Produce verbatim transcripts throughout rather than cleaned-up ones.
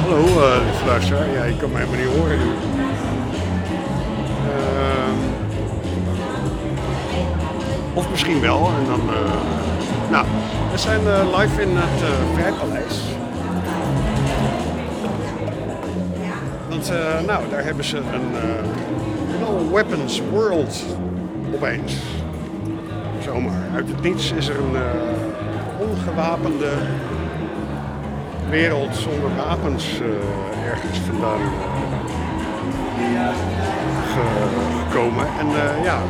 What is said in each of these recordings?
Hallo, uh, lieve luisteraar. Ja, je kan mij maar niet horen nu. Uh, of misschien wel. En dan, uh, nou, we zijn uh, live in het uh, Vrijpaleis. Want, uh, nou, daar hebben ze een uh, No Weapons World opeens. Zomaar. Uit het niets is er een uh, ongewapende wereld zonder wapens uh, ergens vandaan uh, ge- gekomen. En uh, ja,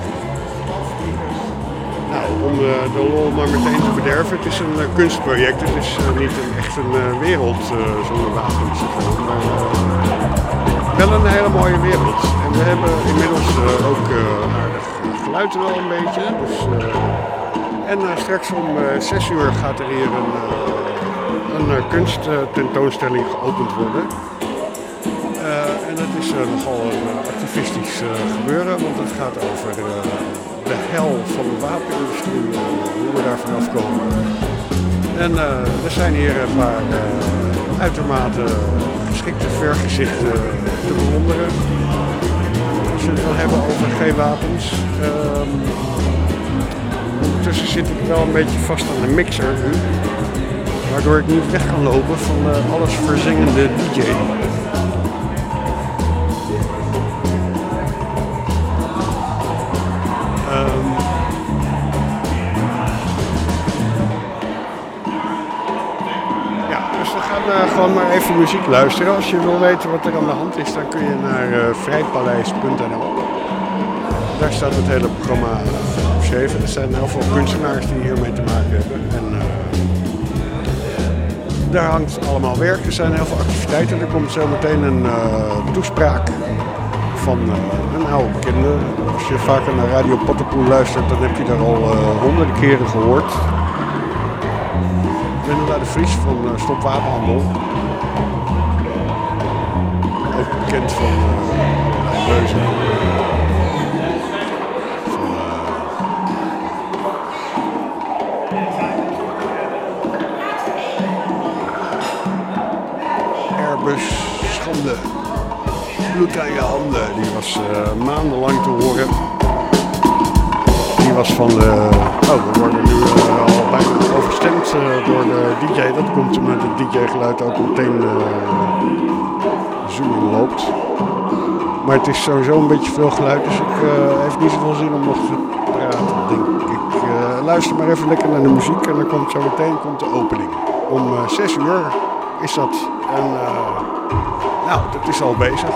nou, om uh, de lol maar meteen te bederven, het is een uh, kunstproject. Het is uh, niet een, echt een uh, wereld uh, zonder wapens, maar uh, wel een hele mooie wereld. En we hebben inmiddels uh, ook uh, aardig geluid wel een beetje. Dus, uh, en uh, straks om uh, zes uur gaat er hier een... Uh, een uh, kunsttentoonstelling geopend worden. Uh, en dat is uh, nogal een uh, activistisch uh, gebeuren, want het gaat over uh, de hel van de wapenindustrie, uh, hoe we daar vanaf komen. En uh, er zijn hier een paar uh, uitermate geschikte vergezichten te bewonderen. Als je het wil hebben over geen wapens. Um, ondertussen zit ik wel een beetje vast aan de mixer nu. Waardoor ik niet weg kan lopen van uh, alles verzengende D J. Um, ja, dus we gaan uh, gewoon maar even muziek luisteren. Als je wil weten wat er aan de hand is, dan kun je naar uh, vrijpaleis punt n l. Daar staat het hele programma uh, beschreven. Er zijn heel veel kunstenaars die hiermee te maken hebben. En, uh, Daar hangt allemaal werk, er zijn heel veel activiteiten. Er komt zo meteen een uh, toespraak van uh, een oude bekende. Als je vaker naar Radio Pottenpoel luistert, dan heb je daar al uh, honderden keren gehoord. Wendela de Vries van uh, Stop Wapenhandel. Ook bekend van uh, Leuzen. Schande, bloed aan je handen, die was uh, maandenlang te horen. Die was van de, oh we worden nu uh, al bijna overstemd uh, door de D J. Dat komt omdat het D J-geluid ook meteen uh, zooming loopt. Maar het is sowieso een beetje veel geluid, dus ik uh, heeft niet zoveel zin om nog te praten, denk ik. Uh, luister maar even lekker naar de muziek en dan komt zo meteen komt de opening. Om uh, zes uur is dat. En uh, nou, dat is al bezig.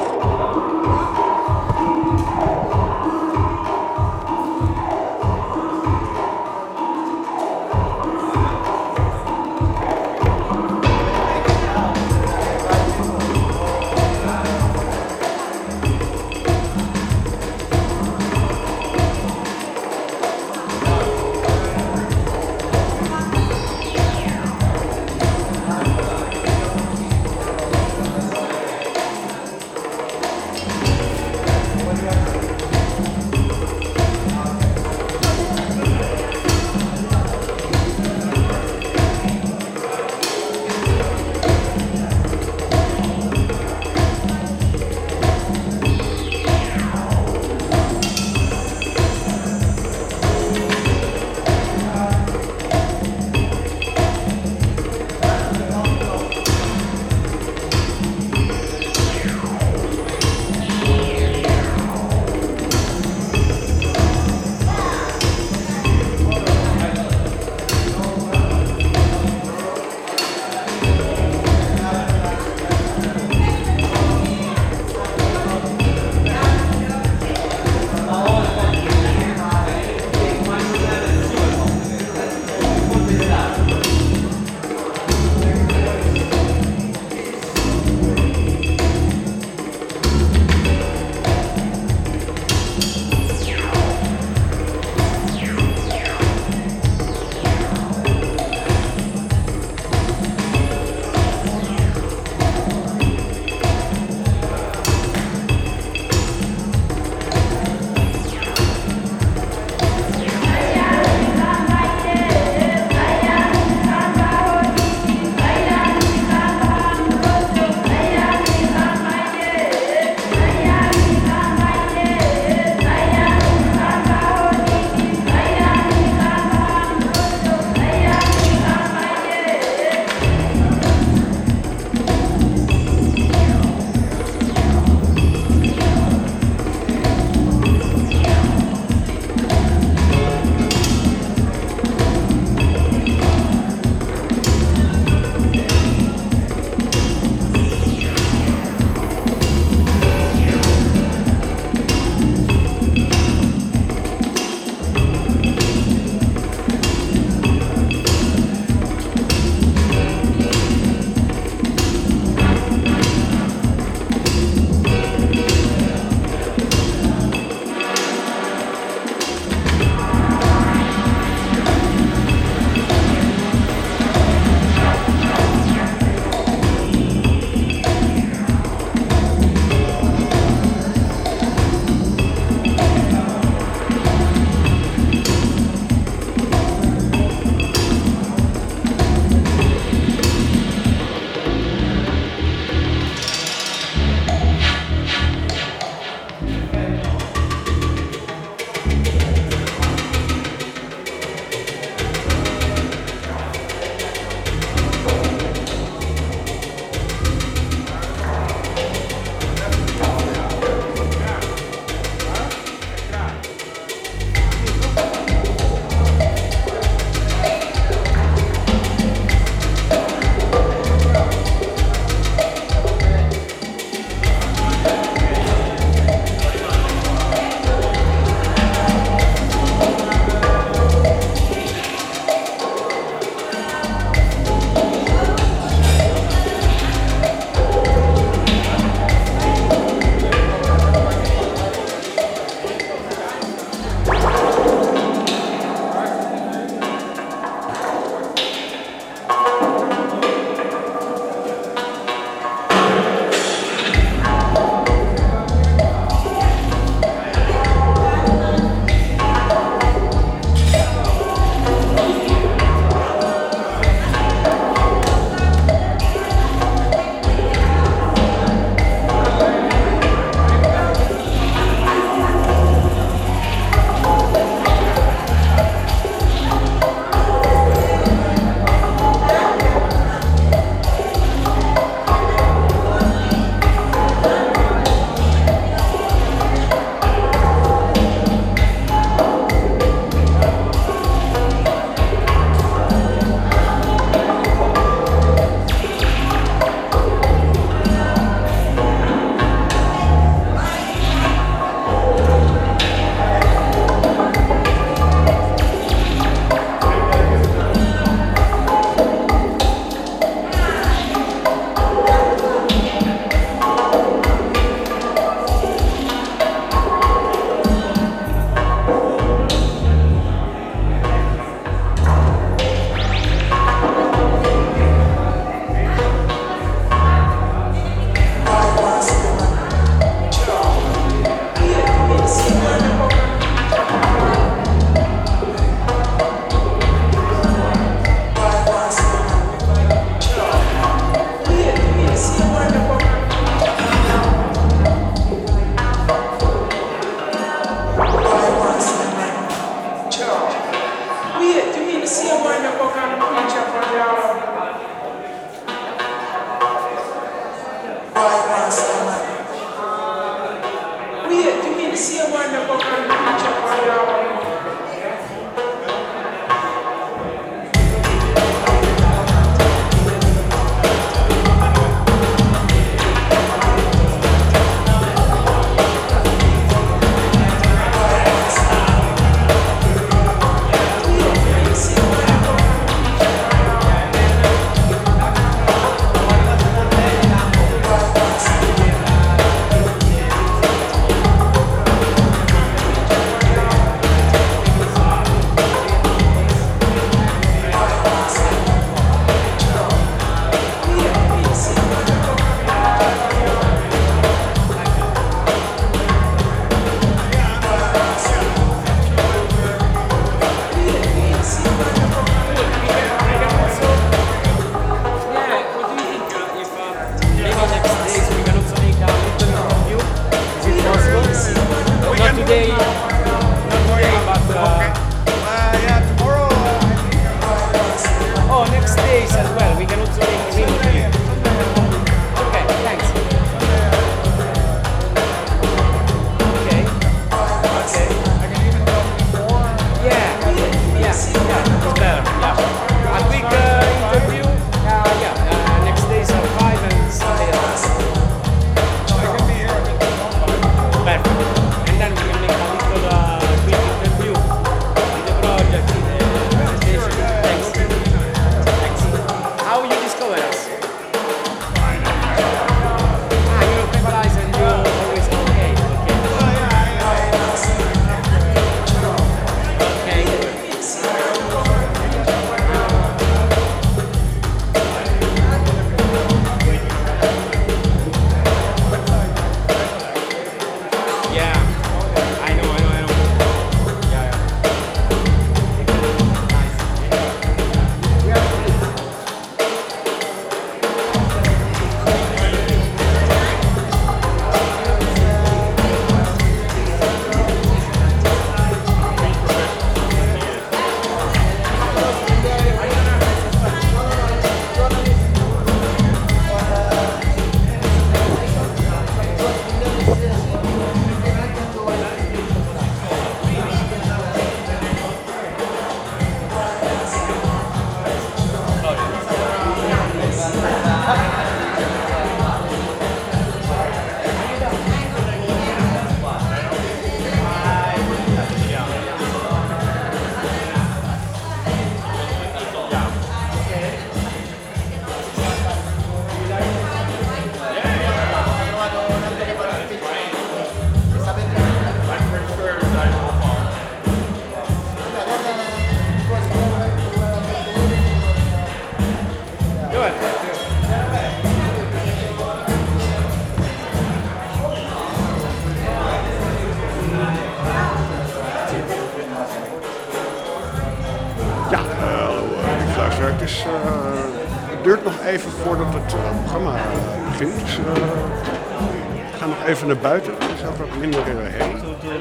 is, uh, het duurt nog even voordat het uh, programma uh, begint. Dus, uh, we gaan nog even naar buiten. Er is ook wat minder uh, herrie.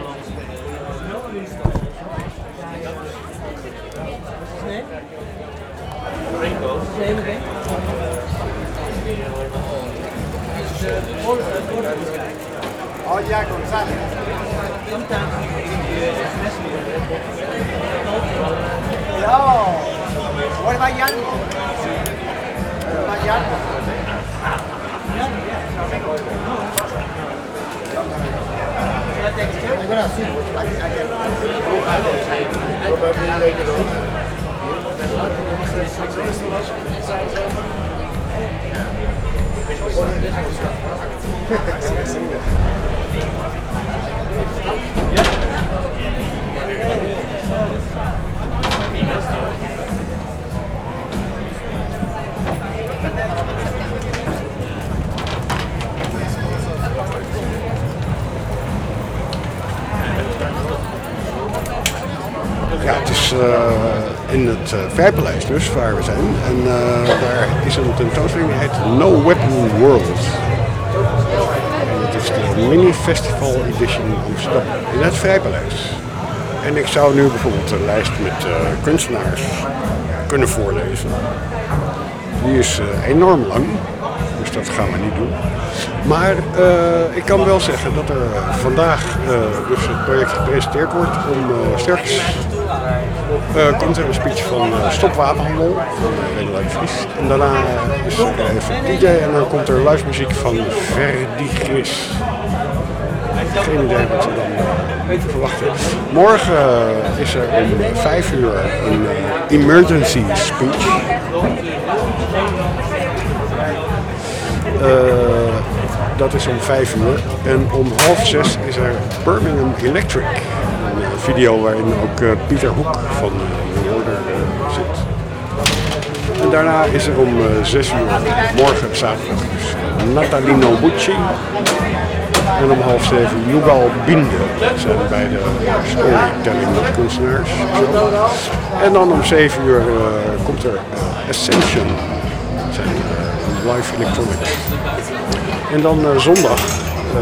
Oh ja, González. Ja, hoor maar Jan. Maar Jan. Ja, het is uh, in het uh, Vrijpaleis dus, waar we zijn. En uh, daar is een tentoonstelling die heet No Weapon World. En het is de Mini Festival Edition Amsterdam in het Vrijpaleis. En ik zou nu bijvoorbeeld een lijst met uh, kunstenaars kunnen voorlezen. Die is uh, enorm lang, dus dat gaan we niet doen. Maar uh, ik kan wel zeggen dat er uh, vandaag uh, dus het project gepresenteerd wordt om uh, straks uh, komt er een speech van uh, Stop Wapenhandel van uh, Redelijk Vries. En daarna uh, is er even D J en dan komt er live muziek van Verdigris. Geen idee wat ze dan uh, verwachten. Morgen uh, is er om vijf uur een uh, emergency speech. Uh, dat is om vijf uur. En om half zes is er Birmingham Electric. Een uh, video waarin ook uh, Pieter Hoek van uh, New Order uh, zit. En daarna is er om uh, zes uur morgen zaterdag dus uh, Nathalie Nobucci. En om half zeven Yuval Binde. Dat zijn beide uh, storytelling kunstenaars. En dan om zeven uur uh, komt er uh, Ascension. Dat zijn uh, live electronics. En dan uh, zondag uh,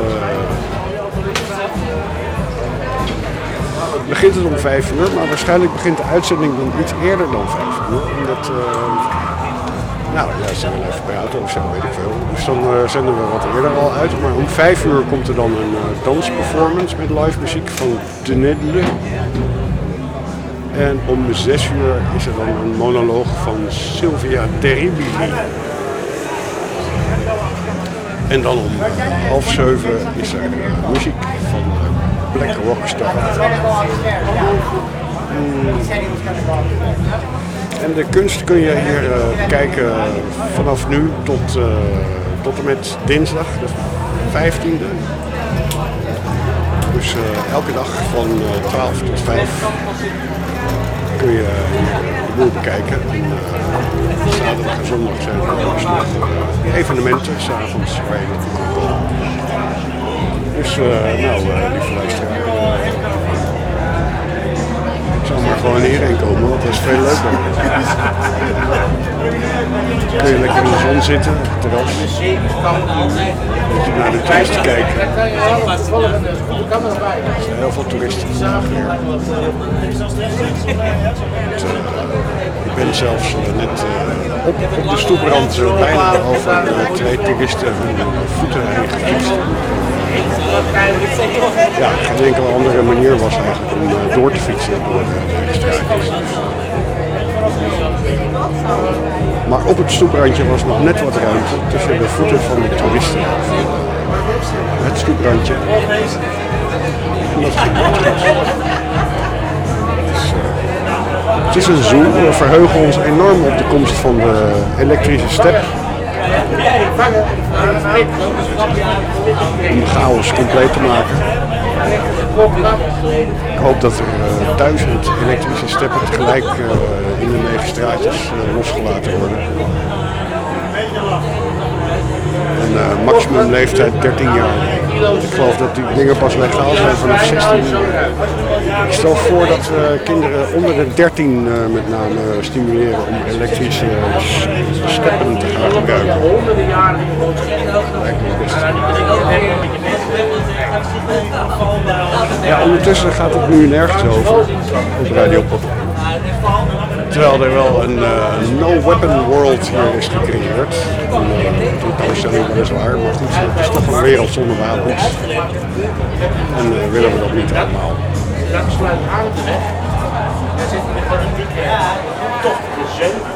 begint het om vijf uur, maar waarschijnlijk begint de uitzending dan iets eerder dan vijf uur. Omdat, uh, nou ja, ze zijn even bij auto of zo, weet ik veel. Dus dan uh, zenden we wat eerder al uit. Maar om vijf uur komt er dan een uh, dansperformance met live muziek van De Nedle. En om zes uur is er dan een monoloog van Sylvia Terribili. En dan om half zeven is er uh, muziek van uh, Black Rockstar. Mm. En de kunst kun je hier uh, kijken vanaf nu tot, uh, tot en met dinsdag, de vijftiende. Dus uh, elke dag van uh, twaalf tot vijf kun je de boel bekijken. En, uh, zaterdag en zondag zijn er dus nog uh, evenementen, s'avonds waar je naartoe kan komen. Dus uh, nou, uh, lieve luisteraar, uh, ik zou maar gewoon hierheen komen, want dat is veel leuker. Dan kun je lekker in de zon zitten, op het terras. Beetje naar de toeristen kijken. Er zijn heel veel toeristen vandaag weer. Ik ben zelfs uh, net uh, op, op de stoeprand uh, bijna over uh, twee toeristen hun voeten heen gefietst. Ja, geen enkele andere manier was eigenlijk om uh, door te fietsen door de straatjes. Maar op het stoeprandje was nog net wat ruimte tussen de voeten van de toeristen. Het stoeprandje. En dat ging wel goed. Dus, uh, het is een zoo. We verheugen ons enorm op de komst van de elektrische step. Om de chaos compleet te maken. Ik hoop dat er uh, duizend elektrische steppen tegelijk uh, in de negen straatjes uh, losgelaten worden. En uh, maximum leeftijd dertien jaar. Ik geloof dat die dingen pas legaal zijn vanaf zestien jaar. Ik stel voor dat we kinderen onder de dertien uh, met name stimuleren om elektrische steppen te gaan gebruiken. Lijkt me best. Ja, ondertussen gaat het nu nergens over op Radio Pop. Terwijl er wel een uh, no-weapon world hier is gecreëerd. Een toestelling weliswaar, maar goed, het is toch een wereld zonder wapens. En uh, willen we dat niet allemaal. Dat sluit aan de weg. Daar zit een fanatiek toch de zeven.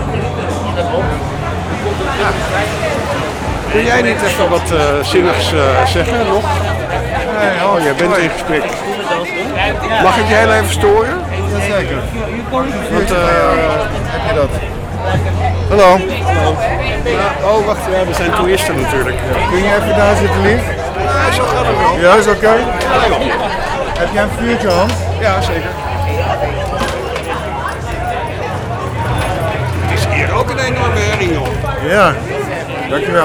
Kun jij niet even wat uh, zinnigs uh, zeggen nog? Nee, oh, jij bent in gesprek. Mag ik je heel even storen? Jazeker. Want, uh, heb je dat? Hallo. Hallo. Ja, oh, wacht, ja, we zijn toeristen natuurlijk. Ja. Kun je even daar zitten, lief? Ja, zo gaat het wel. Ja, is oké. Okay. Heb jij een vuurtje, Hans? Ja, zeker. Het is hier ook een enorme herring, joh. Ja, dankjewel.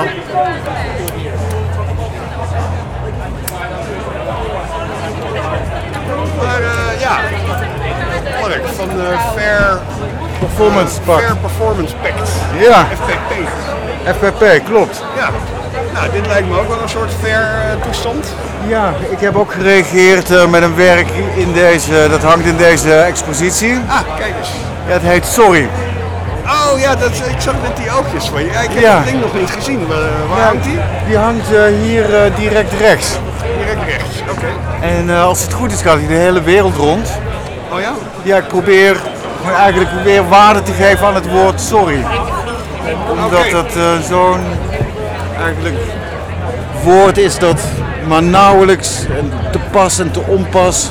Maar uh, ja, Mark van uh, Fair Performance uh, Pact. Fair Performance Pact. Ja. F P P. F P P, klopt. Ja. Nou, dit lijkt me ook wel een soort fair uh, toestand. Ja, ik heb ook gereageerd uh, met een werk in deze, dat hangt in deze expositie. Ah, kijk eens. Ja, het heet Sorry. Oh ja, dat, ik zag net die oogjes van je. Ja, ik heb ja. het ding nog niet gezien. Waar, waar ja, hangt die? Die hangt uh, hier uh, direct rechts. Direct rechts, oké. Okay. En uh, als het goed is gaat hij de hele wereld rond. Oh ja? Ja, ik probeer gewoon eigenlijk probeer waarde te geven aan het woord sorry. Omdat okay. het uh, zo'n eigenlijk woord is dat maar nauwelijks te pas en te onpas.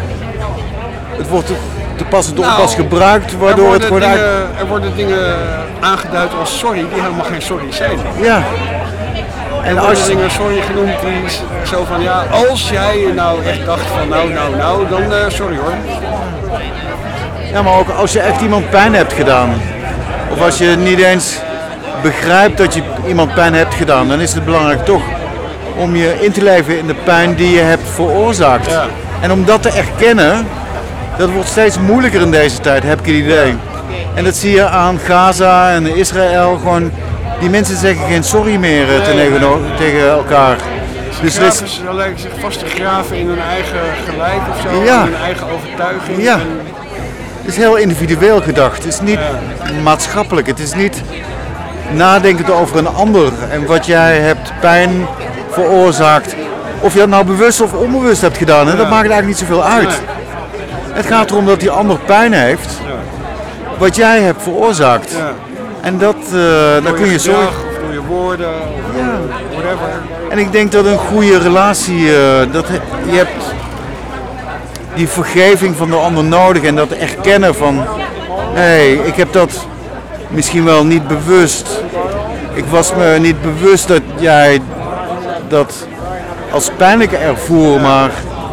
Het wordt te, te pas en te onpas nou, gebruikt, waardoor het gewoon dingen, eigenlijk... Er worden dingen aangeduid als sorry die helemaal geen sorry zijn. Ja. En als je dingen sorry genoemd die zo van ja, als jij nou echt dacht van nou, nou, nou, dan uh, sorry hoor. Ja, maar ook als je echt iemand pijn hebt gedaan. Of als je niet eens begrijpt dat je iemand pijn hebt gedaan, dan is het belangrijk toch om je in te leven in de pijn die je hebt veroorzaakt. Ja. En om dat te erkennen, dat wordt steeds moeilijker in deze tijd, heb ik het idee. Ja. En dat zie je aan Gaza en Israël, gewoon, die mensen zeggen geen sorry meer nee, tegen, nee. tegen elkaar. Ze, dus graven, ze lijken zich vast te graven in hun eigen gelijk of zo, ja. in hun eigen overtuiging. Ja. En... Het is heel individueel gedacht, het is niet ja. maatschappelijk, het is niet nadenkend over een ander en wat jij hebt pijn veroorzaakt. Of je dat nou bewust of onbewust hebt gedaan, hè? Ja. Dat maakt eigenlijk niet zoveel uit. Nee. Het gaat erom dat die ander pijn heeft, ja. wat jij hebt veroorzaakt. Ja. En dat, uh, dan kun je zorgen. Of door je woorden, of ja. whatever. En ik denk dat een goede relatie, uh, dat je hebt die vergeving van de ander nodig en dat erkennen van, hé, hey, ik heb dat misschien wel niet bewust. Ik was me niet bewust dat jij dat als pijnlijk ervoer, maar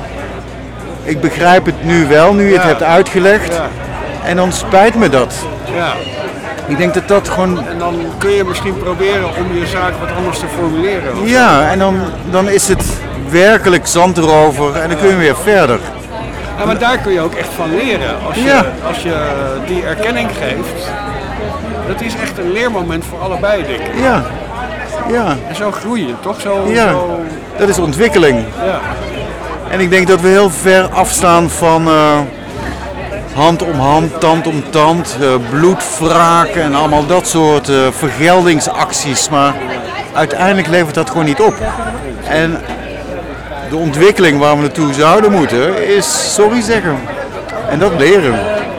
ik begrijp het nu wel, nu je het ja. hebt uitgelegd. Ja. En dan spijt me dat. Ja. Ik denk dat dat gewoon... En dan kun je misschien proberen om je zaak wat anders te formuleren. Ja, en dan, dan is het werkelijk zand erover en dan kun je weer verder. Ja, maar daar kun je ook echt van leren. Als je, ja. als je die erkenning geeft, dat is echt een leermoment voor allebei, denk ik. Ja. Ja. En zo groeien, toch? Zo, ja, zo... dat is ontwikkeling. Ja. En ik denk dat we heel ver afstaan van uh, hand om hand, tand om tand, uh, bloedwraken en allemaal dat soort uh, vergeldingsacties. Maar uiteindelijk levert dat gewoon niet op. En de ontwikkeling waar we naartoe zouden moeten is sorry zeggen. En dat leren.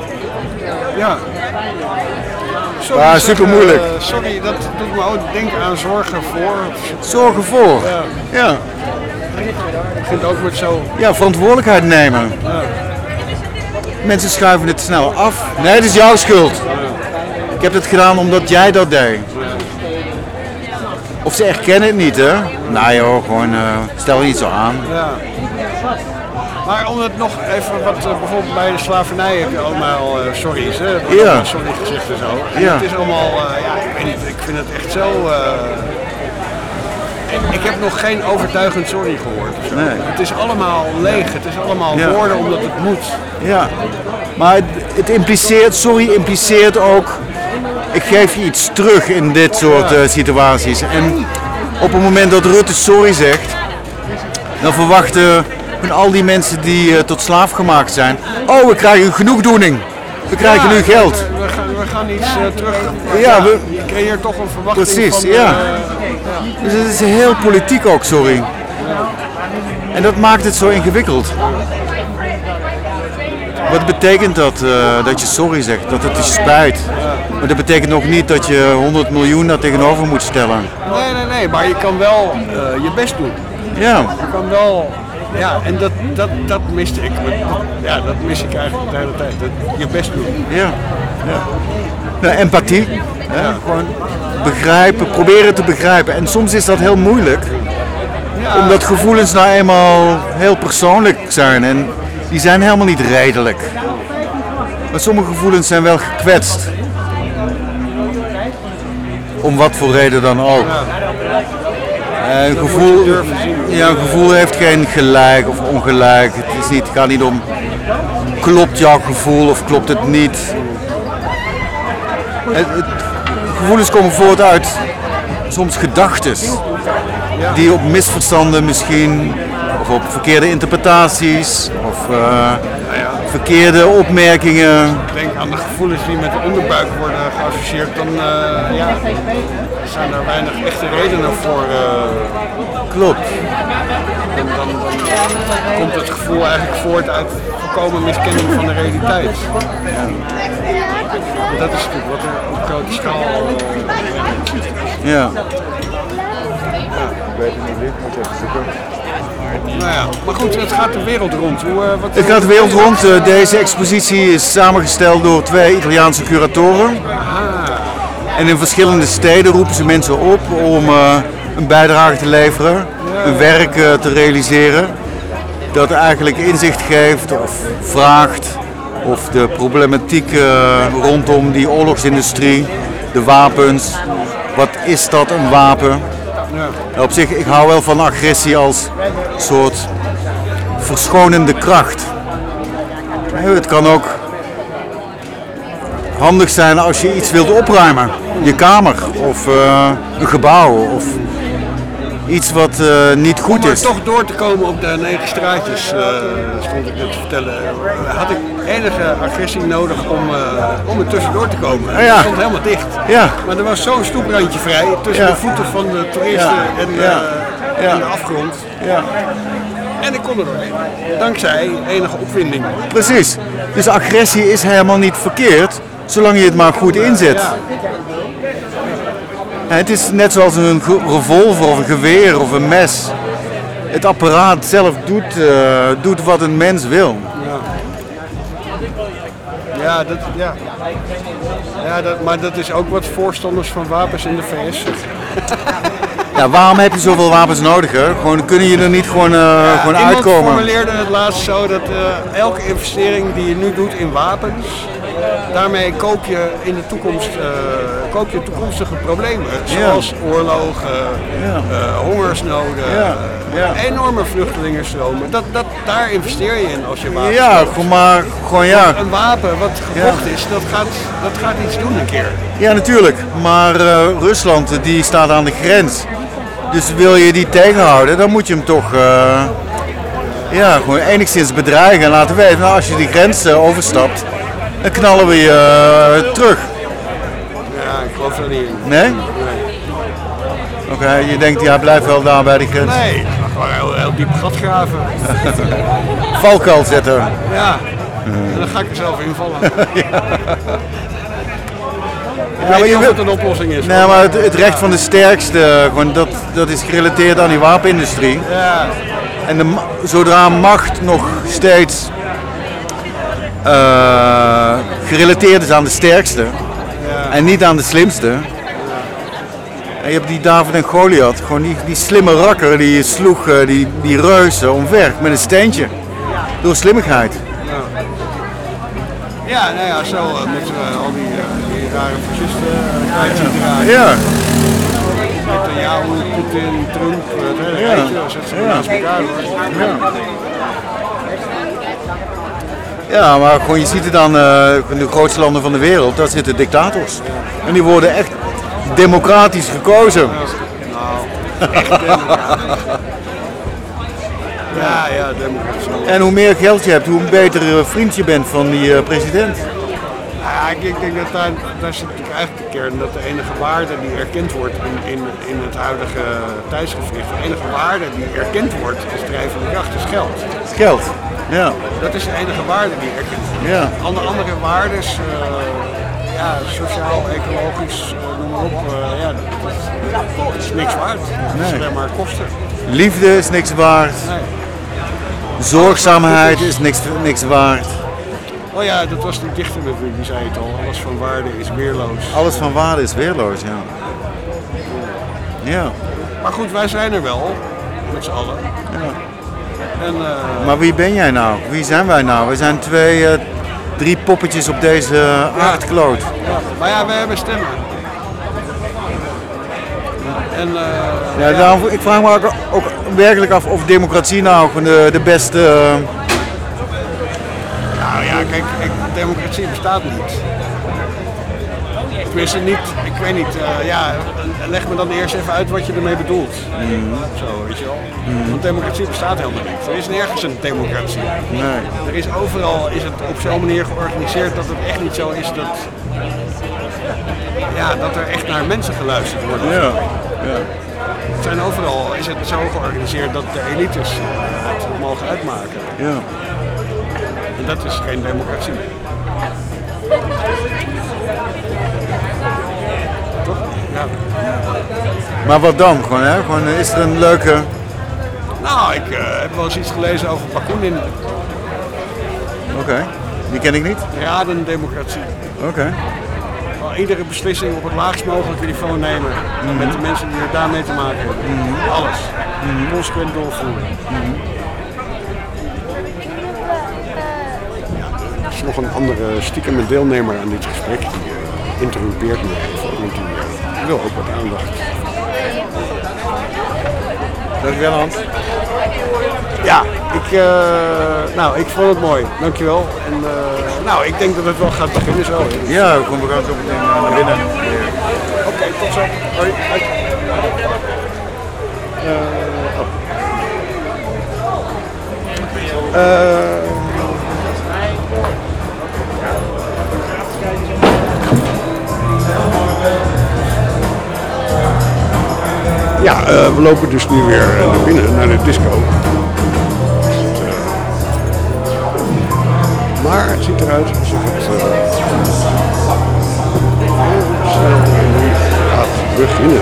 Ja. Sorry, maar super moeilijk. Uh, sorry, dat doet me ook denken aan zorgen voor. Zorgen voor. Ja. ja. Ik vind het ook weer zo. Ja, verantwoordelijkheid nemen. Ja. Mensen schuiven het snel af. Nee, het is jouw schuld. Ja. Ik heb het gedaan omdat jij dat deed. Ja. Of ze erkennen het niet, hè? Nou joh, gewoon uh, stel je niet zo aan. Ja. Maar om het nog even, wat uh, bijvoorbeeld bij de slavernij heb je allemaal uh, sorry's, hè? Ja. Sorry gezegd en zo. En ja. het is allemaal, uh, ja, ik weet niet, ik vind het echt zo uh, ik heb nog geen overtuigend sorry gehoord. Nee. Het is allemaal leeg, het is allemaal Ja. woorden omdat het moet. Ja, maar het, het impliceert, sorry impliceert ook, ik geef je iets terug in dit soort uh, situaties. En op het moment dat Rutte sorry zegt, dan verwachten al die mensen die uh, tot slaaf gemaakt zijn, oh, we krijgen een genoegdoening, we krijgen Ja, nu geld. We, we, gaan, we gaan iets uh, terug. Ja, we, je creëert toch een verwachting precies, van... ja. Uh, Dus het is heel politiek ook, sorry. En dat maakt het zo ingewikkeld. Wat betekent dat, uh, dat je sorry zegt, dat het je spijt? Maar dat betekent nog niet dat je honderd miljoen daar tegenover moet stellen. Nee, nee, nee, maar je kan wel uh, je best doen. Ja. Je kan wel, ja, en dat, dat, dat miste ik. Ja, dat mis ik eigenlijk de hele tijd. Dat, je best doen. Ja. Ja. Nou, empathie. Hè? Gewoon begrijpen, proberen te begrijpen. En soms is dat heel moeilijk. Ja. Omdat gevoelens nou eenmaal heel persoonlijk zijn. En die zijn helemaal niet redelijk. Maar sommige gevoelens zijn wel gekwetst. Om wat voor reden dan ook. Ja. Een, gevoel, ja, een gevoel heeft geen gelijk of ongelijk. Het, is niet, het gaat niet om klopt jouw gevoel of klopt het niet. Het, het, gevoelens komen voort uit soms gedachtes. Die op misverstanden misschien, of op verkeerde interpretaties, of uh, ja, ja. verkeerde opmerkingen. Ik denk aan de gevoelens die met de onderbuik worden geassocieerd, dan uh, ja, zijn er weinig echte redenen voor. Uh, Klopt. En dan, dan komt het gevoel eigenlijk voort uit volkomen miskenning van de realiteit. Ja. Dat is natuurlijk wat er op grote schaal... Uh, ja. Ik weet het niet, moet even zoeken. Nou ja, maar goed, het gaat de wereld rond. Hoe, uh, wat het gaat de wereld rond. Uh, deze expositie is samengesteld door twee Italiaanse curatoren. Ah. En in verschillende steden roepen ze mensen op om uh, een bijdrage te leveren, ja. een werk uh, te realiseren. Dat eigenlijk inzicht geeft of vraagt of de problematiek uh, rondom die oorlogsindustrie, de wapens. Wat is dat, een wapen? Ja. Op zich, ik hou wel van agressie als soort verschonende kracht. Het kan ook handig zijn als je iets wilt opruimen. Je kamer of uh, een gebouw of iets wat uh, niet goed Om is. Om toch door te komen op de negen straatjes, uh, stond ik net te vertellen, had ik enige agressie nodig om, uh, om er tussendoor te komen. Het ja. stond helemaal dicht. Ja. Maar er was zo'n stoeprandje vrij tussen ja. de voeten van de toeristen ja. en, uh, ja. Ja. en de afgrond. Ja. En ik kon er doorheen, dankzij enige opwinding. Precies. Dus agressie is helemaal niet verkeerd, zolang je het maar goed inzet. Ja. Het is net zoals een revolver of een geweer of een mes. Het apparaat zelf doet, uh, doet wat een mens wil. Ja, ja, dat, ja. ja dat, maar dat is ook wat voorstanders van wapens in de V S zeggen. Ja, waarom heb je zoveel wapens nodig? Hè? Gewoon, kunnen je er niet gewoon, uh, ja, gewoon iemand uitkomen? Iemand formuleerde het laatst zo dat uh, elke investering die je nu doet in wapens, daarmee koop je in de toekomst uh, koop je toekomstige problemen. Zoals ja. oorlogen, ja. uh, hongersnoden, ja. Ja. Uh, enorme vluchtelingenstromen. Dat, dat, daar investeer je in als je wapens Ja, koopt. gewoon maar gewoon ja. Een wapen wat gekocht ja. is, dat gaat, dat gaat iets doen een keer. Ja, natuurlijk. Maar uh, Rusland die staat aan de grens. Dus wil je die tegenhouden, dan moet je hem toch uh, ja, gewoon enigszins bedreigen en laten weten. Nou, als je die grens uh, overstapt, dan knallen we je uh, terug. Ja, ik geloof er niet in. Nee? Nee. Oké, okay, je denkt, ja, blijf wel daar bij de grens. Nee, gewoon een heel, heel diep gat graven. Valkuil zetten. Ja, en dan ga ik er zelf invallen. ja. Ik weet niet of het een oplossing is. Nee, maar het, het recht van de sterkste, gewoon dat, dat is gerelateerd aan die wapenindustrie. Ja. En de, zodra macht nog steeds uh, gerelateerd is aan de sterkste ja. en niet aan de slimste. Ja. En je hebt die David en Goliath, gewoon die, die slimme rakker die sloeg uh, die, die reuzen omver met een steentje. Door slimmigheid. Ja, ja nou ja, zo uh, moeten we al die, uh, die rare fascisten uh, kwijt zien te raken. Ja. Netanyahu, Poetin, Trump, het hele Ja. rijtje, zet ze Ja. naast elkaar hoor. Ja. Ja, maar gewoon, je ziet het dan uh, in de grootste landen van de wereld, daar zitten dictators. En die worden echt democratisch gekozen. Nou, echt democratisch. Ja, ja, democratie. En hoe meer geld je hebt, hoe beter uh, vriend je bent van die uh, president. Ja, ik, ik denk dat daar, daar zit natuurlijk eigenlijk de kern dat de enige waarde die erkend wordt in, in, in het huidige tijdsgevricht, de enige waarde die erkend wordt als drijvende kracht is geld. Het is geld, ja. Dat is de enige waarde die erkend wordt. Ja. Alle andere waarden, uh, ja, sociaal, ecologisch, uh, noem maar op, uh, ja, dat, dat is niks waard. Dat is Nee. alleen maar kosten. Liefde is niks waard. Nee. Zorgzaamheid is niks, niks waard. Oh ja, dat was die dichter natuurlijk, die zei het al. Alles van waarde is weerloos. Alles van waarde is weerloos, ja. Ja. Maar goed, wij zijn er wel, met z'n allen. Ja. En, uh, Maar wie ben jij nou? Wie zijn wij nou? We zijn twee, uh, drie poppetjes op deze uh, aardkloot. ja, maar ja, wij hebben stemmen. En, uh, Ja, ja, daarom, ik vraag me ook, ook werkelijk af of democratie nou gewoon de, de beste... Uh, nou ja, kijk, ik, democratie bestaat niet. Tenminste niet, ik weet niet, uh, ja, leg me dan eerst even uit wat je ermee bedoelt. Mm. Zo, weet je wel. Mm. Want democratie bestaat helemaal niet. Er is nergens een democratie. nee. Er is overal is het op zo'n manier georganiseerd dat het echt niet zo is dat, ja, dat er echt naar mensen geluisterd wordt. Ja. Ja. Het zijn overal is het zo georganiseerd dat de elites uh, het mogen uitmaken. Ja. En dat is geen democratie. Toch? Ja. Maar wat dan? Gewoon, hè? Gewoon, is er een leuke... Nou, ik uh, heb wel eens iets gelezen over Bakunin. Oké, okay. Die ken ik niet. Radendemocratie. Oké. Okay. Iedere beslissing op het laagst mogelijke niveau nemen. Mm-hmm. Met de mensen die er daarmee te maken hebben. Mm-hmm. Alles. Mm-hmm. Consequent doorvoeren. Mm-hmm. Ja, er is nog een andere stiekem deelnemer aan dit gesprek. Die uh, interrumpeert me even. Want die uh, wil ook wat aandacht. Dankjewel, Hans. Ja, ik, uh, nou, ik vond het mooi. Dankjewel. En, uh, nou, ik denk dat het wel gaat beginnen zo. Ja, we gaan zo meteen naar binnen. Oké, okay, tot zo. Hoi. Hoi. Uh, oh. uh, Ja, uh, we lopen dus nu weer naar binnen, naar de disco. Maar het ziet eruit alsof het uh, heel snel gaat beginnen.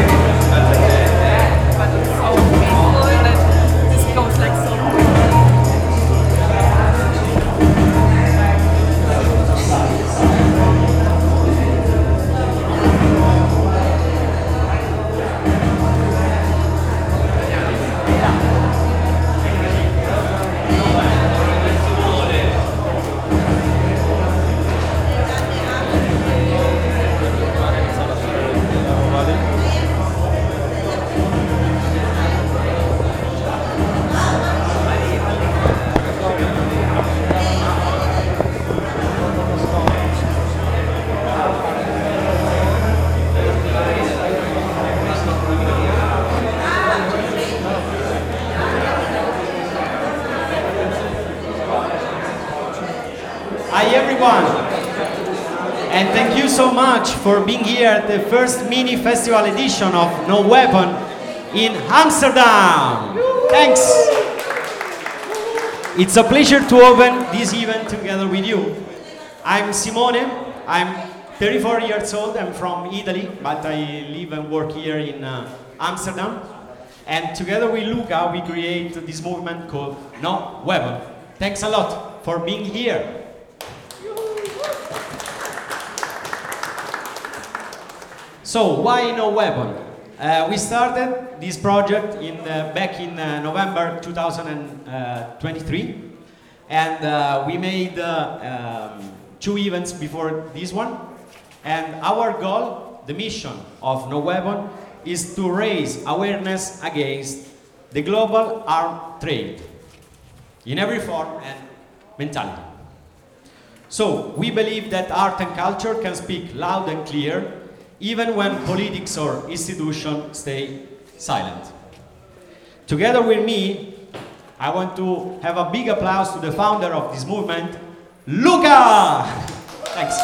Hi everyone, and thank you so much for being here at the first mini festival edition of No Weapon in Amsterdam. Thanks. It's a pleasure to open this event together with you. I'm Simone, I'm thirty-four years old, I'm from Italy, but I live and work here in uh, Amsterdam. And together with Luca, we create this movement called No Weapon. Thanks a lot for being here. So, why No Weapon? Uh, we started this project in, uh, back in uh, November two thousand twenty-three, and uh, we made uh, um, two events before this one. And our goal, the mission of No Weapon, is to raise awareness against the global arms trade in every form and mentality. So, we believe that art and culture can speak loud and clear, even when politics or institutions stay silent. Together with me, I want to have a big applause to the founder of this movement, Luca! Thanks.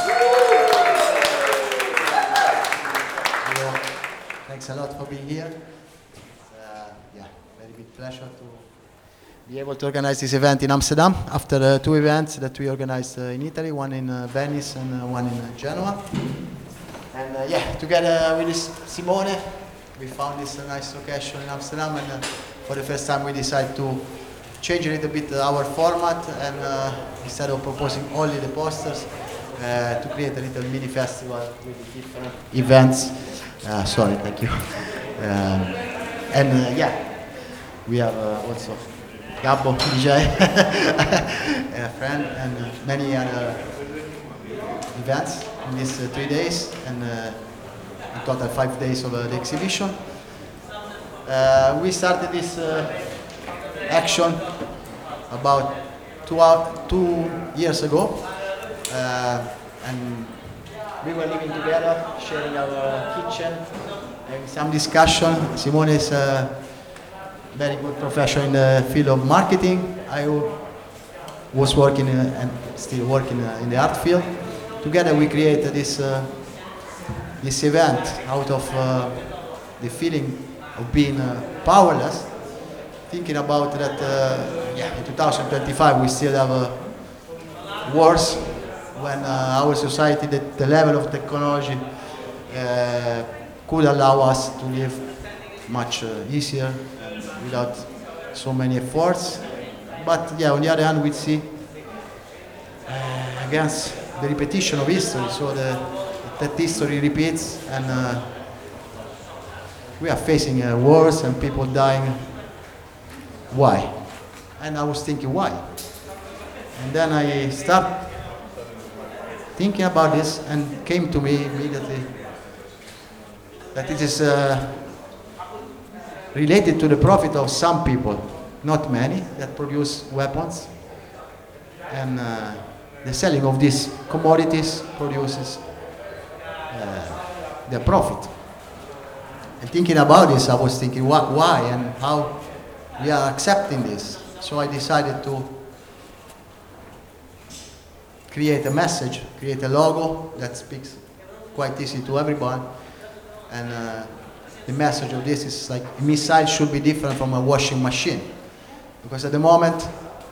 Hello. Thanks a lot for being here. It's, uh, yeah, very big pleasure to be able to organize this event in Amsterdam after uh, two events that we organized uh, in Italy, one in uh, Venice and uh, one in uh, Genoa. And uh, yeah, together with this Simone, we found this uh, nice location in Amsterdam, and uh, for the first time we decided to change a little bit uh, our format, and uh, instead of proposing only the posters, uh, to create a little mini festival with different events. Uh, sorry, thank you. Um, and uh, yeah, we have uh, also Gabbo, D J, a friend, and uh, many other events in these uh, three days, and uh, in total five days of uh, the exhibition. Uh, we started this uh, action about two, hour, two years ago, uh, and we were living together, sharing our kitchen, having some discussion. Simone is a very good professional in the field of marketing. I was working in, and still working in the art field. Together we created this uh, this event out of uh, the feeling of being uh, powerless, thinking about that uh, yeah, in two thousand twenty-five we still have uh, wars, when uh, our society, the, the level of technology uh, could allow us to live much uh, easier without so many efforts. But yeah, on the other hand, we see uh, against the repetition of history, so the, that history repeats, and uh, we are facing uh, wars and people dying. Why? And I was thinking, why? And then I started thinking about this, and came to me immediately that it is uh, related to the profit of some people, not many, that produce weapons, and uh, the selling of these commodities produces uh, their profit. And thinking about this, I was thinking why, why and how we are accepting this. So I decided to create a message, create a logo that speaks quite easy to everyone. And uh, the message of this is like, a missile should be different from a washing machine. Because at the moment,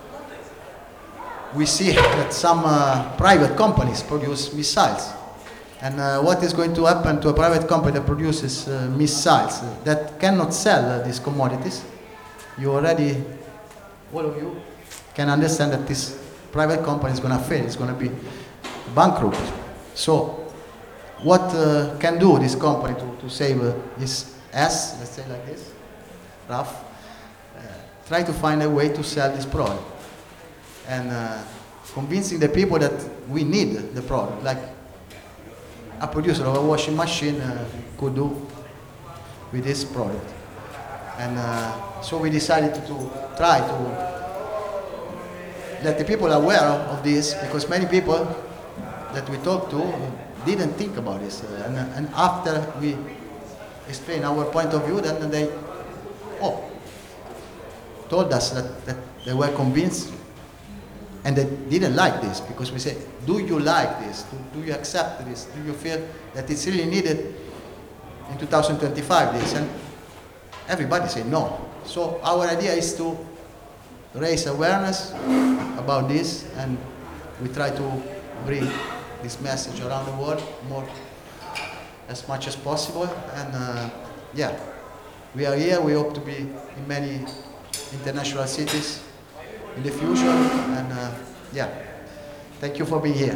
we see that some uh, private companies produce missiles. And uh, what is going to happen to a private company that produces uh, missiles uh, that cannot sell uh, these commodities? You already, all of you, can understand that this private company is going to fail, it's going to be bankrupt. So, what uh, can do this company to, to save uh, his ass, let's say like this, rough, uh, try to find a way to sell this product. And uh, convincing the people that we need the product, like a producer of a washing machine uh, could do with this product. And uh, so we decided to, to try to let the people aware of, of this, because many people that we talked to didn't think about this. Uh, and, and after we explained our point of view, then they oh, told us that, that they were convinced, and they didn't like this, because we said, do you like this? Do, do you accept this? Do you feel that it's really needed in two thousand twenty-five, this? And everybody said no. So our idea is to raise awareness about this, and we try to bring this message around the world more, as much as possible. And uh, yeah, we are here. We hope to be in many international cities in the future, and uh, yeah, thank you for being here.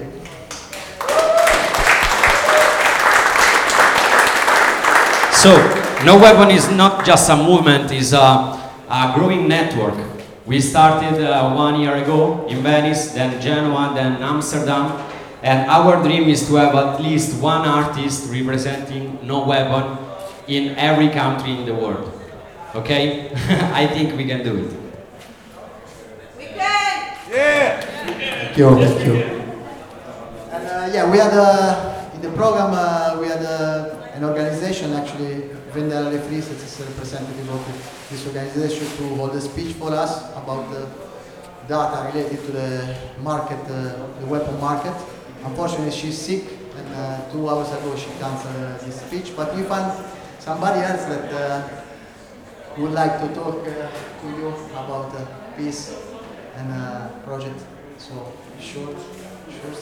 So, No Weapon is not just a movement, it's a, a growing network. We started uh, one year ago in Venice, then Genoa, then Amsterdam, and our dream is to have at least one artist representing No Weapon in every country in the world. Okay? I think we can do it. Thank you, thank you. And uh, yeah, we had uh, in the program uh, we had uh, an organization actually, Vendela Refris, that is a representative of this organization, to hold a speech for us about the data related to the market, uh, the weapon market. Unfortunately, she's sick, and uh, two hours ago she canceled uh, this speech. But we found somebody else that uh, would like to talk uh, to you about uh, peace and uh, project. So, sure, sure.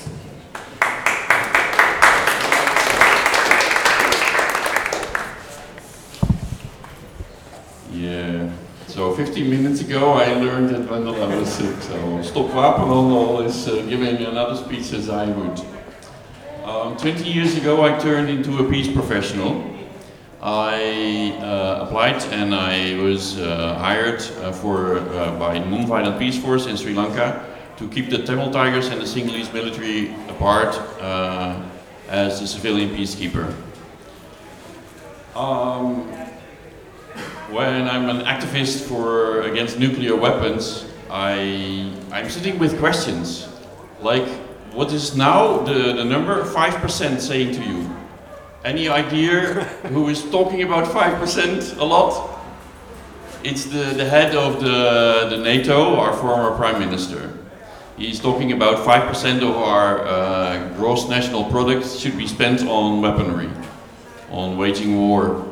Yeah. So fifteen minutes ago I learned that Vendela was sick. So Stop Wapenhandel is uh, giving another speech as I would. Um, twenty years ago I turned into a peace professional. I uh, applied and I was uh, hired uh, for uh, by Non-Violent Peace Force in Sri Lanka to keep the Tamil Tigers and the Sinhalese military apart uh, as a civilian peacekeeper. Um, when I'm an activist for against nuclear weapons, I, I'm sitting with questions like, what is now the, the number five percent saying to you? Any idea who is talking about five percent a lot? It's the, the head of the, the NATO, our former Prime Minister. He's talking about five percent of our uh, gross national product should be spent on weaponry, on waging war.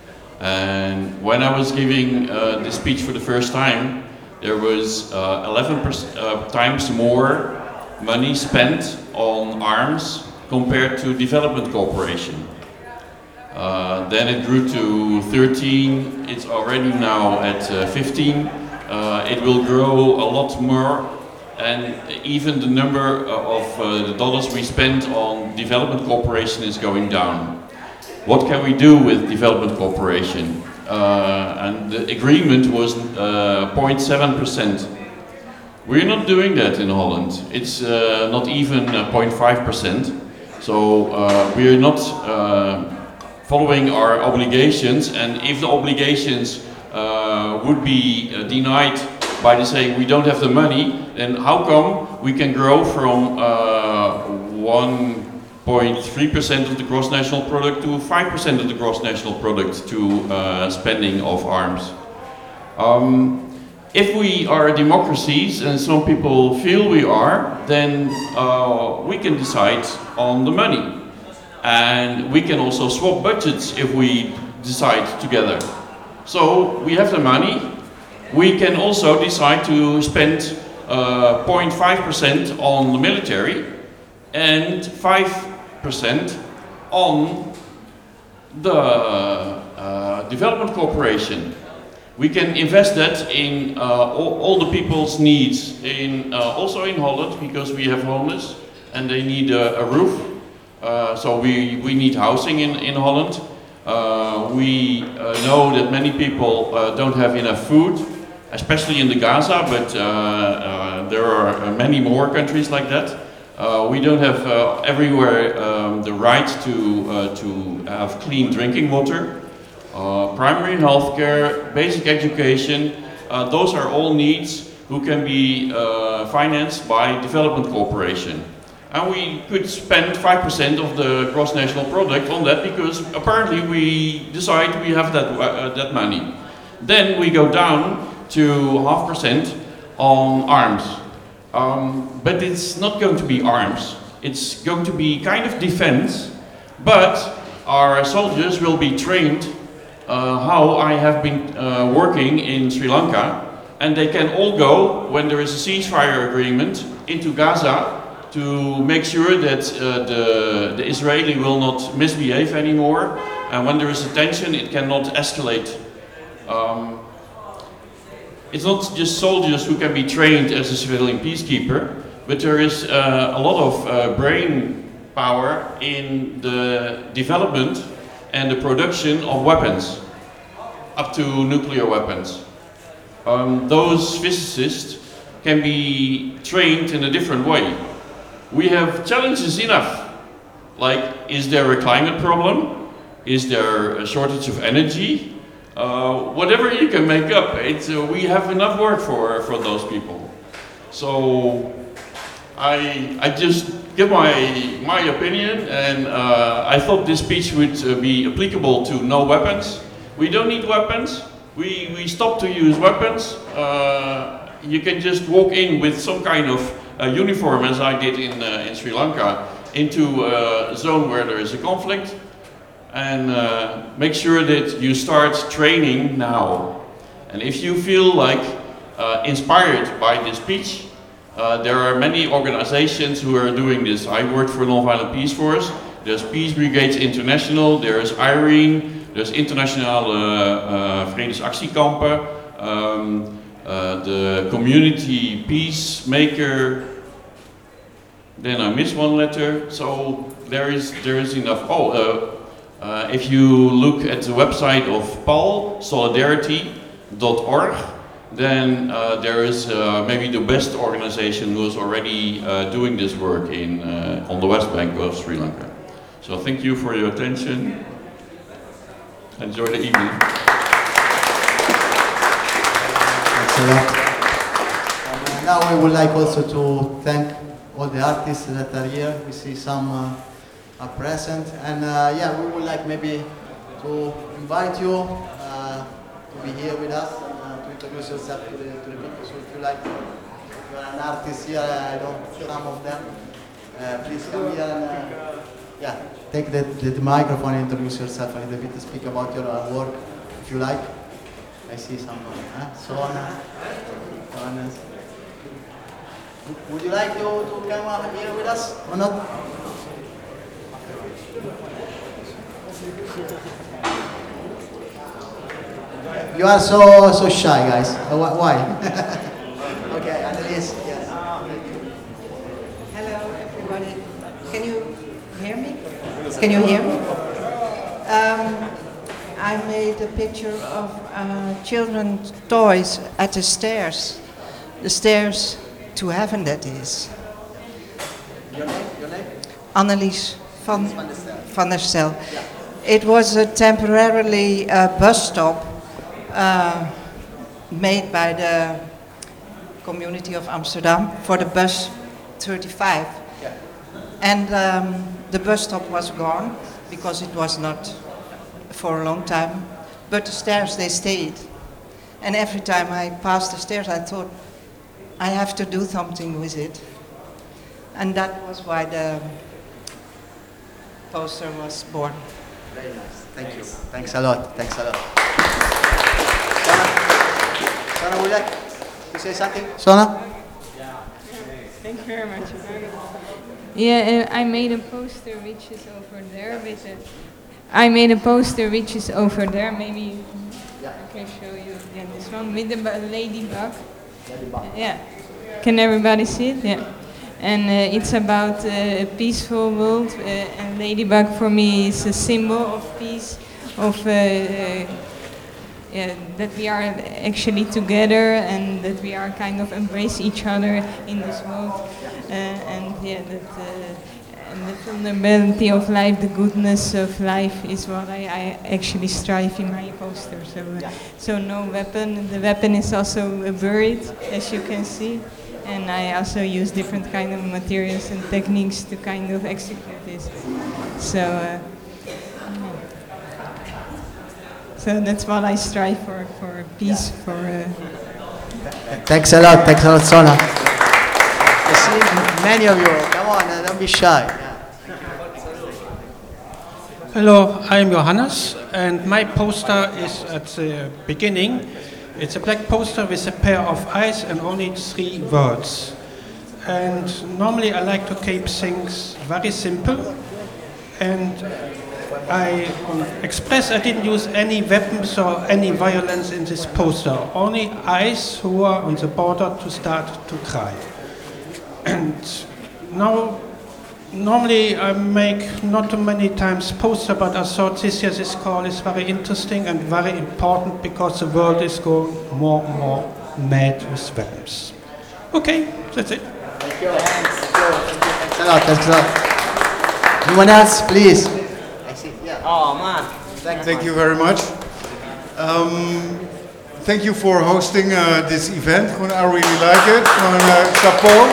And when I was giving uh, this speech for the first time, there was uh, eleven uh, times more money spent on arms compared to development cooperation. Uh, then it grew to thirteen, it's already now at uh, fifteen. Uh, it will grow a lot more, and even the number of uh, the dollars we spend on development cooperation is going down. What can we do with development cooperation? Uh, and the agreement was uh, zero point seven percent. We're not doing that in Holland. It's uh, not even uh, zero point five percent. So uh, we're not uh, following our obligations, and if the obligations uh, would be uh, denied by the saying we don't have the money, then how come we can grow from uh, one point three percent of the gross national product to five percent of the gross national product to uh, spending of arms? Um, if we are democracies, and some people feel we are, then uh, we can decide on the money. And we can also swap budgets if we decide together. So we have the money. We can also decide to spend uh, zero point five percent on the military and five percent on the uh, development cooperation. We can invest that in uh, all, all the people's needs, in, uh, also in Holland, because we have homeless and they need a, a roof. Uh, so we, we need housing in, in Holland. Uh, we uh, know that many people uh, don't have enough food, especially in the Gaza, but uh, uh, there are many more countries like that. Uh, we don't have uh, everywhere um, the right to, uh, to have clean drinking water. Uh, primary health care, basic education, uh, those are all needs who can be uh, financed by development cooperation. And we could spend five percent of the gross national product on that because apparently we decide we have that, uh, that money. Then we go down to half percent on arms. Um, but it's not going to be arms. It's going to be kind of defense, but our soldiers will be trained uh, how I have been uh, working in Sri Lanka, and they can all go, when there is a ceasefire agreement, into Gaza to make sure that uh, the, the Israeli will not misbehave anymore, and when there is a tension it cannot escalate. Um, it's not just soldiers who can be trained as a civilian peacekeeper, but there is uh, a lot of uh, brain power in the development and the production of weapons, up to nuclear weapons. Um, those physicists can be trained in a different way. We have challenges enough, like is there a climate problem? Is there a shortage of energy? Uh, whatever you can make up, it's, uh, we have enough work for, for those people. So I, I just give my, my opinion, and uh, I thought this speech would uh, be applicable to no weapons. We don't need weapons. We, we stop to use weapons. Uh, you can just walk in with some kind of uh, uniform, as I did in, uh, in Sri Lanka, into a zone where there is a conflict, and uh, make sure that you start training now. And if you feel like uh, inspired by this speech, uh, there are many organizations who are doing this. I worked for Nonviolent Peace Force. There's Peace Brigades International, there's IRENE, there's Internationale uh, uh, Vredesactiekampen, um, uh, the Community Peacemaker. Then I missed one letter, so there is there is enough. Oh, uh, uh, if you look at the website of P A L, solidarity dot org, then uh, there is uh, maybe the best organization who is already uh, doing this work in uh, on the West Bank of Sri Lanka. So thank you for your attention. Enjoy the evening. Thanks a lot. And uh, now I would like also to thank all the artists that are here. We see some uh, are present, and uh, yeah, we would like maybe to invite you uh, to be here with us and uh, to introduce yourself to the, to the people. So if you like, if you are an artist here, I know some of them, uh, please come here and uh, yeah, take the, the, the microphone and introduce yourself a little bit, speak about your uh, work, if you like. I see some, uh, Sona, Johannes. Would you like to, to come up here with us or not? You are so so shy, guys. Uh, wh why? Okay, Annelies. Yes. Hello, everybody. Can you hear me? Can you hear me? Um, I made a picture of uh, children's toys at the stairs. The stairs to heaven, that is. Your name? Your name? Annelies van, van der Stel. Yeah. It was a temporarily uh, bus stop uh, made by the community of Amsterdam for the bus thirty-five. Yeah. And um, the bus stop was gone because it was not for a long time. But the stairs, they stayed. And every time I passed the stairs, I thought, I have to do something with it. And that was why the poster was born. Very nice. Thank you. Thanks a lot. Thanks a lot. Sona, Sona, would you like to say something? Sona? Yeah. Thank you very much. Yeah, uh, I made a poster which is over there with it. I made a poster which is over there. Maybe yeah. I can show you yeah, this one with the ladybug. Ladybug. Yeah. Can everybody see it? Yeah. And uh, it's about uh, a peaceful world. Uh, and ladybug for me is a symbol of peace, of uh, uh, yeah, that we are actually together and that we are kind of embrace each other in this world. Uh, and yeah, that uh, and the vulnerability of life, the goodness of life is what I, I actually strive in my poster. So, uh, so no weapon. The weapon is also buried, as you can see. And I also use different kind of materials and techniques to kind of execute this. So, uh, so that's what I strive for, for peace, for... Uh, Thanks a lot, thanks a lot, Sona. I see many of you, come on, uh, don't be shy. Yeah. Hello, I'm Johannes, and my poster is at the beginning. It's a black poster with a pair of eyes and only three words. And normally I like to keep things very simple. And I um, express I didn't use any weapons or any violence in this poster. Only eyes who are on the border to start to cry. And now, normally I make not too many times poster, but I thought this year this call is very interesting and very important because the world is going more and more mad with weapons. Okay, that's it. Thank you. Thanks a lot. Thanks a lot. Anyone else, please? I see. Yeah. Oh man. Thank, thank you very much. Um, thank you for hosting uh, this event. I really like it. Uh, chapeau.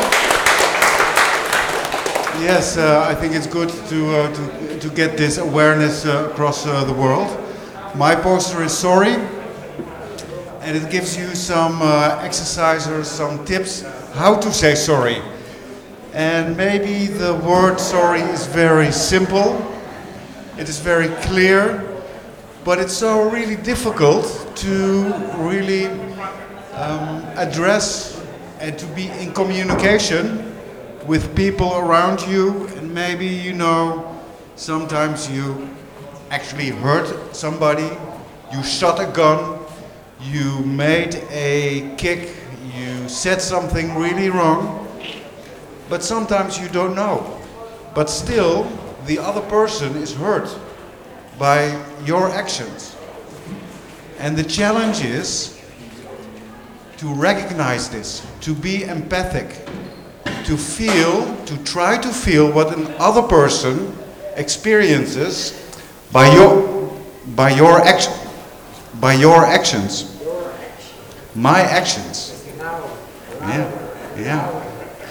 Yes, uh, I think it's good to, uh, to, to get this awareness uh, across uh, the world. My poster is sorry, and it gives you some uh, exercises, some tips how to say sorry. And maybe the word sorry is very simple, it is very clear, but it's so really difficult to really um, address and to be in communication with people around you. And maybe, you know, sometimes you actually hurt somebody, you shot a gun, you made a kick, you said something really wrong, but sometimes you don't know. But still, the other person is hurt by your actions. And the challenge is to recognize this, to be empathic, to feel, to try to feel what another person experiences by your, by your action, by your actions, my actions. Yeah, yeah.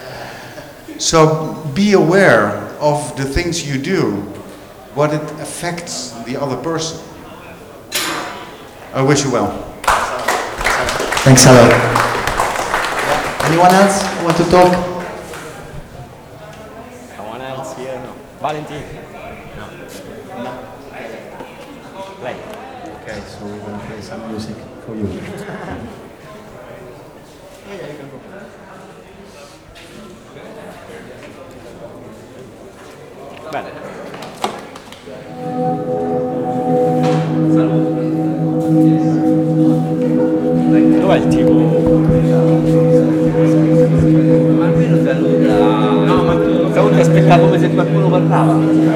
So be aware of the things you do, what it affects the other person. I wish you well. Thanks a lot. Anyone else want to talk? Someone else here? No. Valentin? No. No. Play. Okay, so we're going to play some music for you. Bene. Dov'è il tipo? Ma almeno saluta. No, ma tu saluta, aspettavo come se qualcuno parlava.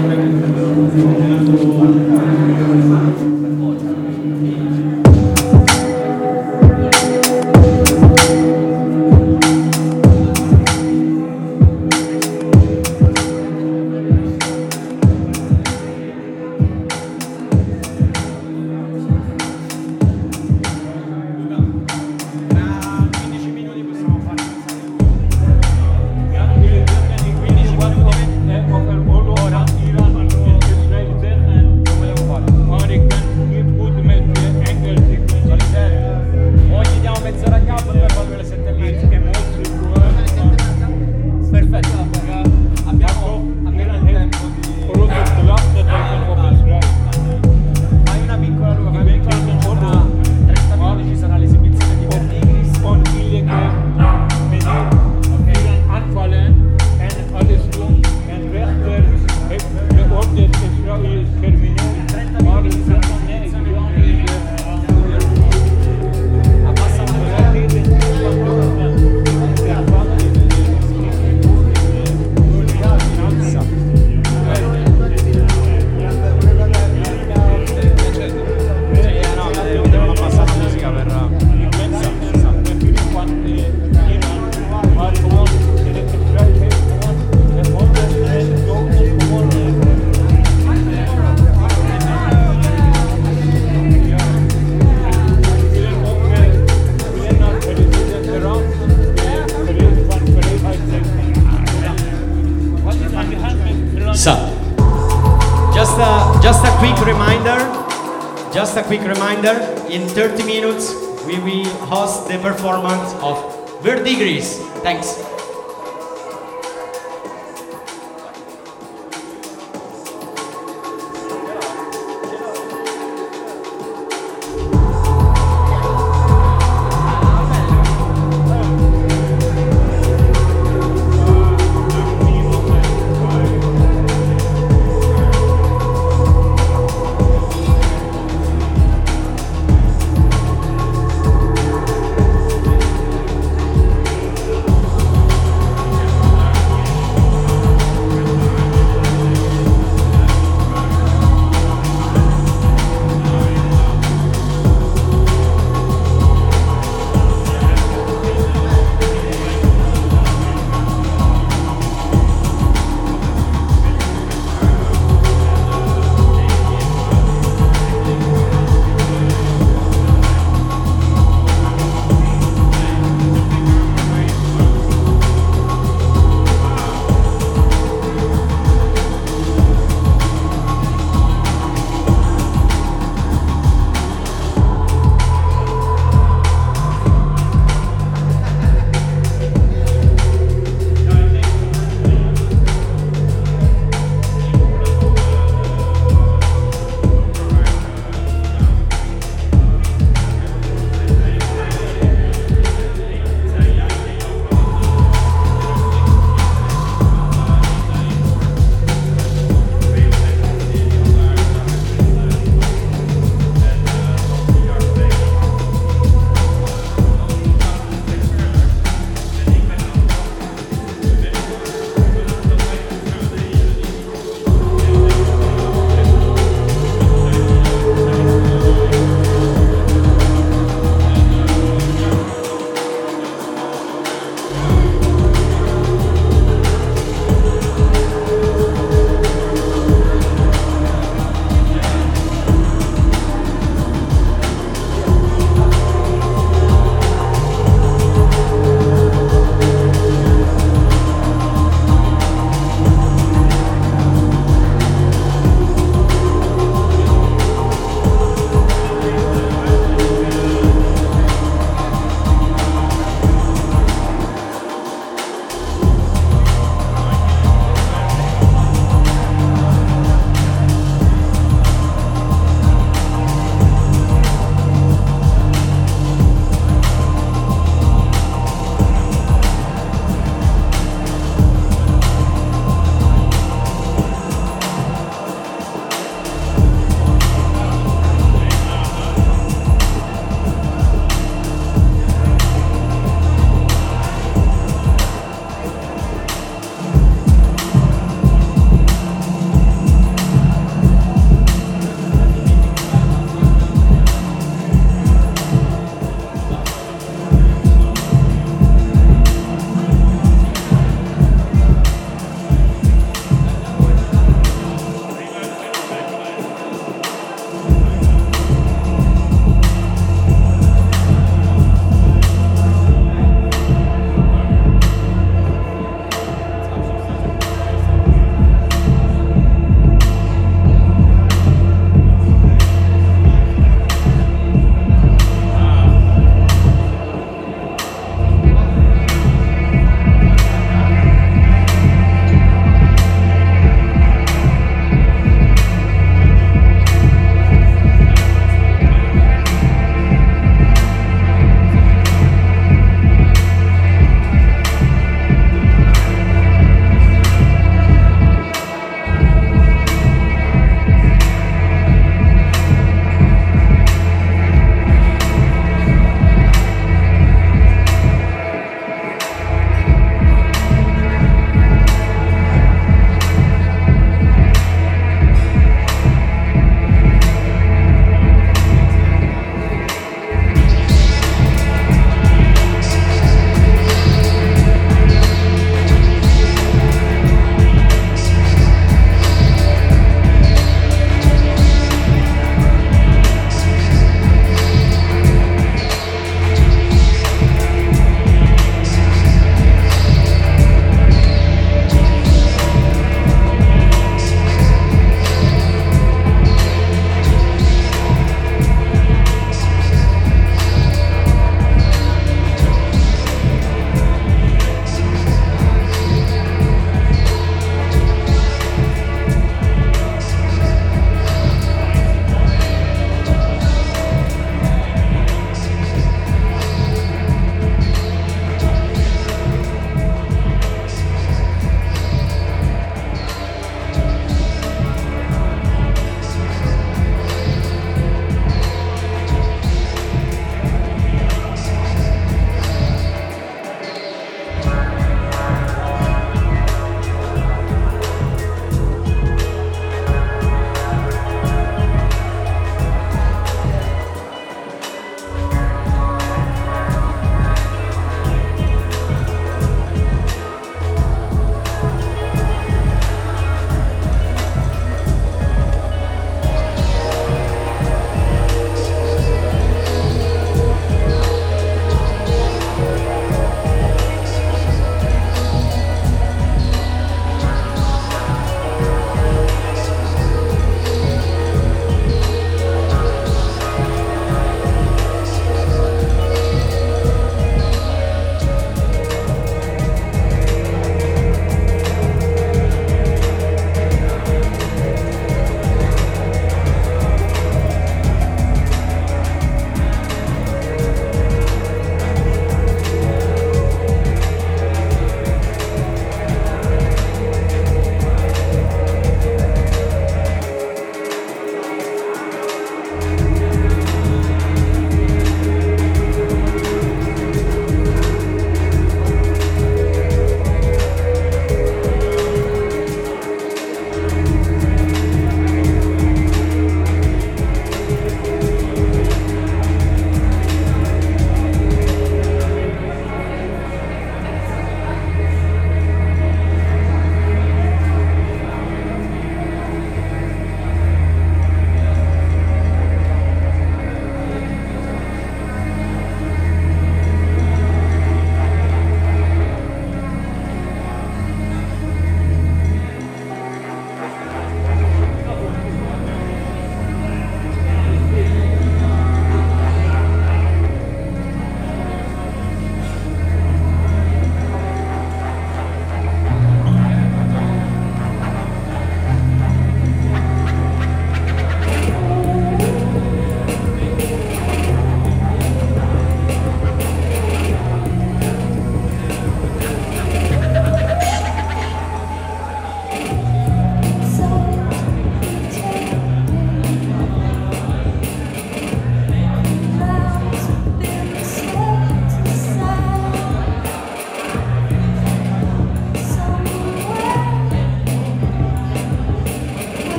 Just a, just a quick reminder, just a quick reminder, in thirty minutes we will host the performance of Verdigris. Thanks.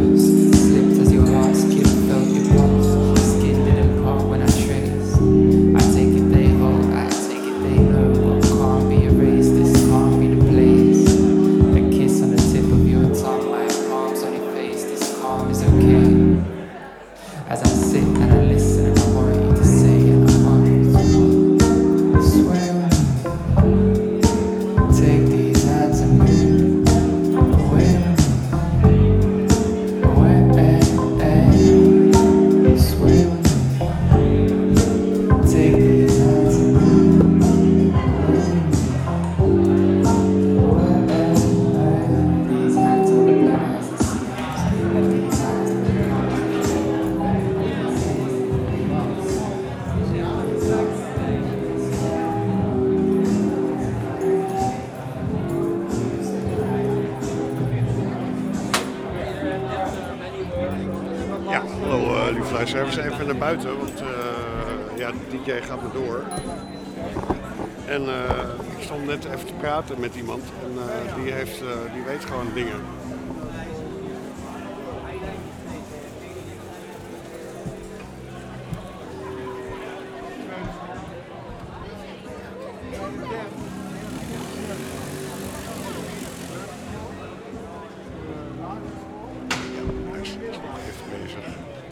close. Slipped as your heart skipped, felt your pulse. Skin didn't part when I traced. I take it they hold, I take it they know. What can't be erased, this can't be the place. A kiss on the tip of your tongue, my palms on your face. This calm is okay. As I sit and I listen and I want you to say it, I want you to swear with me. Take these hands and move away with me. Away, eh, eh. Swear with me. Take these hands and move away with me. Away, eh, eh. These hands are the black as the seas, and these hands are the Ja, hallo uh, lieve luisteraars. We zijn even naar buiten, want uh, ja, de D J gaat maar door. En uh, ik stond net even te praten met iemand en uh, die, heeft, uh, die weet gewoon dingen. Hij is nog even bezig.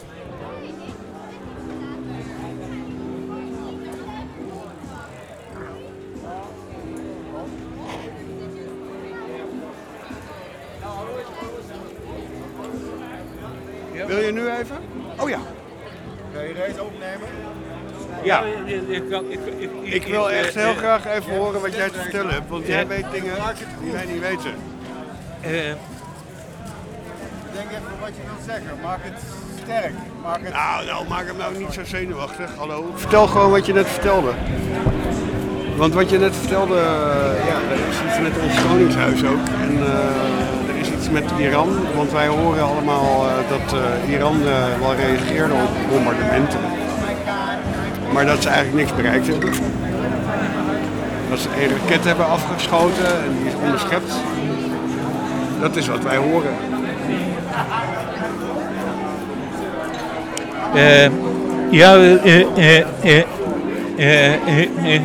Wil je nu even? Oh ja. Ga je deze opnemen? Ja. Ik, ik, ik, ik, Ik wil echt heel graag even horen wat jij te vertellen hebt, want jij weet dingen die wij niet weten. Uh, Denk even wat je wilt zeggen. Maak het sterk. Maak het... Nou, nou, maak hem nou niet zo zenuwachtig. Hallo. Vertel gewoon wat je net vertelde. Want wat je net vertelde, uh, ja, er is iets met ons koningshuis ook. En uh, er is iets met Iran, want wij horen allemaal uh, dat uh, Iran uh, wel reageerde op bombardementen. Maar dat ze eigenlijk niks bereikt hebben. Dat ze een raket hebben afgeschoten en die is onderschept. Dat is wat wij horen. Uh, ja, uh, uh, uh, uh, uh,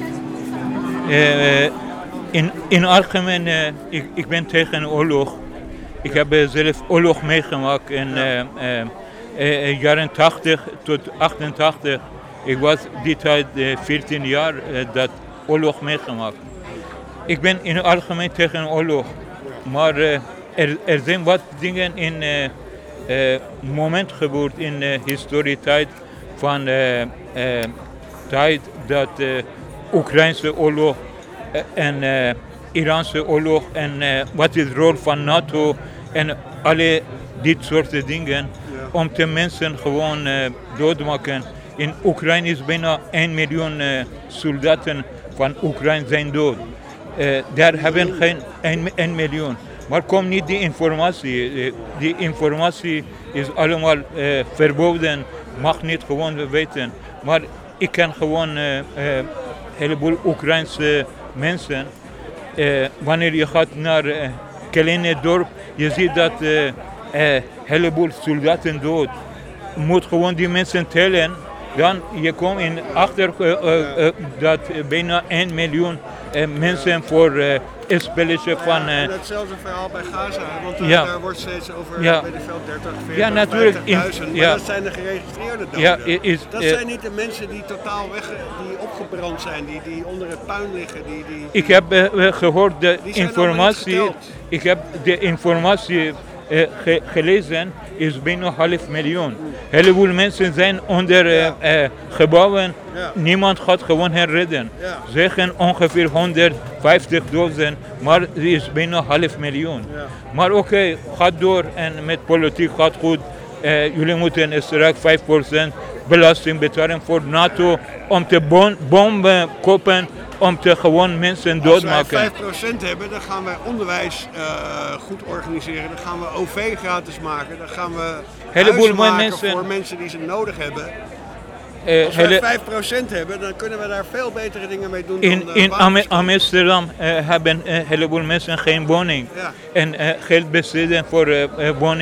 uh, in, in algemeen, uh, ik, ik ben tegen oorlog. Ik heb uh, zelf oorlog meegemaakt in uh, uh, uh, jaren tachtig tot achtentachtig. Ik was die tijd uh, veertien jaar uh, dat oorlog meegemaakt. Ik ben in het algemeen tegen oorlog. Maar uh, er, er zijn wat dingen in uh, uh, moment gebeurd in de uh, historietijd van uh, uh, tijd dat uh, Oekraïnse oorlog uh, en uh, Iraanse oorlog en uh, wat is de rol van NATO en alle dit soort dingen om de mensen gewoon uh, doodmaken. In Oekraïne is bijna één miljoen uh, soldaten van Oekraïne zijn dood. Uh, daar hebben geen één miljoen. Maar komt niet die informatie. Uh, die informatie is allemaal uh, verboden, mag niet gewoon weten. Maar ik ken gewoon een uh, uh, heleboel Oekraïnse mensen. Uh, wanneer je gaat naar een uh, kleine dorp, je ziet dat een uh, uh, heleboel soldaten dood. Je moet gewoon die mensen tellen. Dan je komt in achter uh, uh, uh, dat bijna één miljoen uh, mensen voor uh, een spelletje van... Uh, en hetzelfde verhaal bij Gaza, want uh, ja. daar wordt steeds over ja. bij de veld dertig, veertig, ja, natuurlijk. vijftigduizend, maar ja. dat zijn de geregistreerde doden. Ja, is, dat uh, zijn niet de mensen die totaal weg, die opgebrand zijn, die, die onder het puin liggen. Die, die, die, ik heb uh, gehoord de informatie, niet ik heb de informatie uh, ge gelezen, is bijna half miljoen. Heleboel mensen zijn onder uh, uh, gebouwen, ja. Niemand gaat gewoon herredden. Ja. Zeggen ongeveer honderdvijftigduizend, maar het is bijna half miljoen. Ja. Maar oké, okay, gaat door en met politiek gaat goed. Uh, jullie moeten straks vijf procent belasting betalen voor NATO om te bon bomben kopen, om te gewoon mensen doodmaken. Als wij vijf procent hebben, dan gaan wij onderwijs uh, goed organiseren. Dan gaan we O V gratis maken. Dan gaan we huizen maken mensen, voor mensen die ze nodig hebben. Uh, Als wij vijf procent hebben, dan kunnen we daar veel betere dingen mee doen in, dan uh, in Am Amsterdam uh, hebben een uh, heleboel mensen geen woning. Ja. En uh, geld besteden voor uh, uh, woning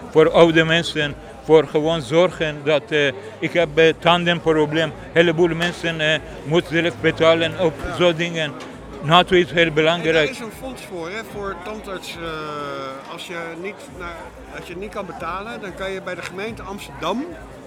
voor oude mensen, voor gewoon zorgen dat uh, ik heb een tandenprobleem. Een heleboel mensen uh, moeten zelf betalen op ja. zo'n dingen. NATO is heel belangrijk. En er is een fonds voor, hè, voor tandarts. Uh, als, je niet, nou, als je niet kan betalen, dan kan je bij de gemeente Amsterdam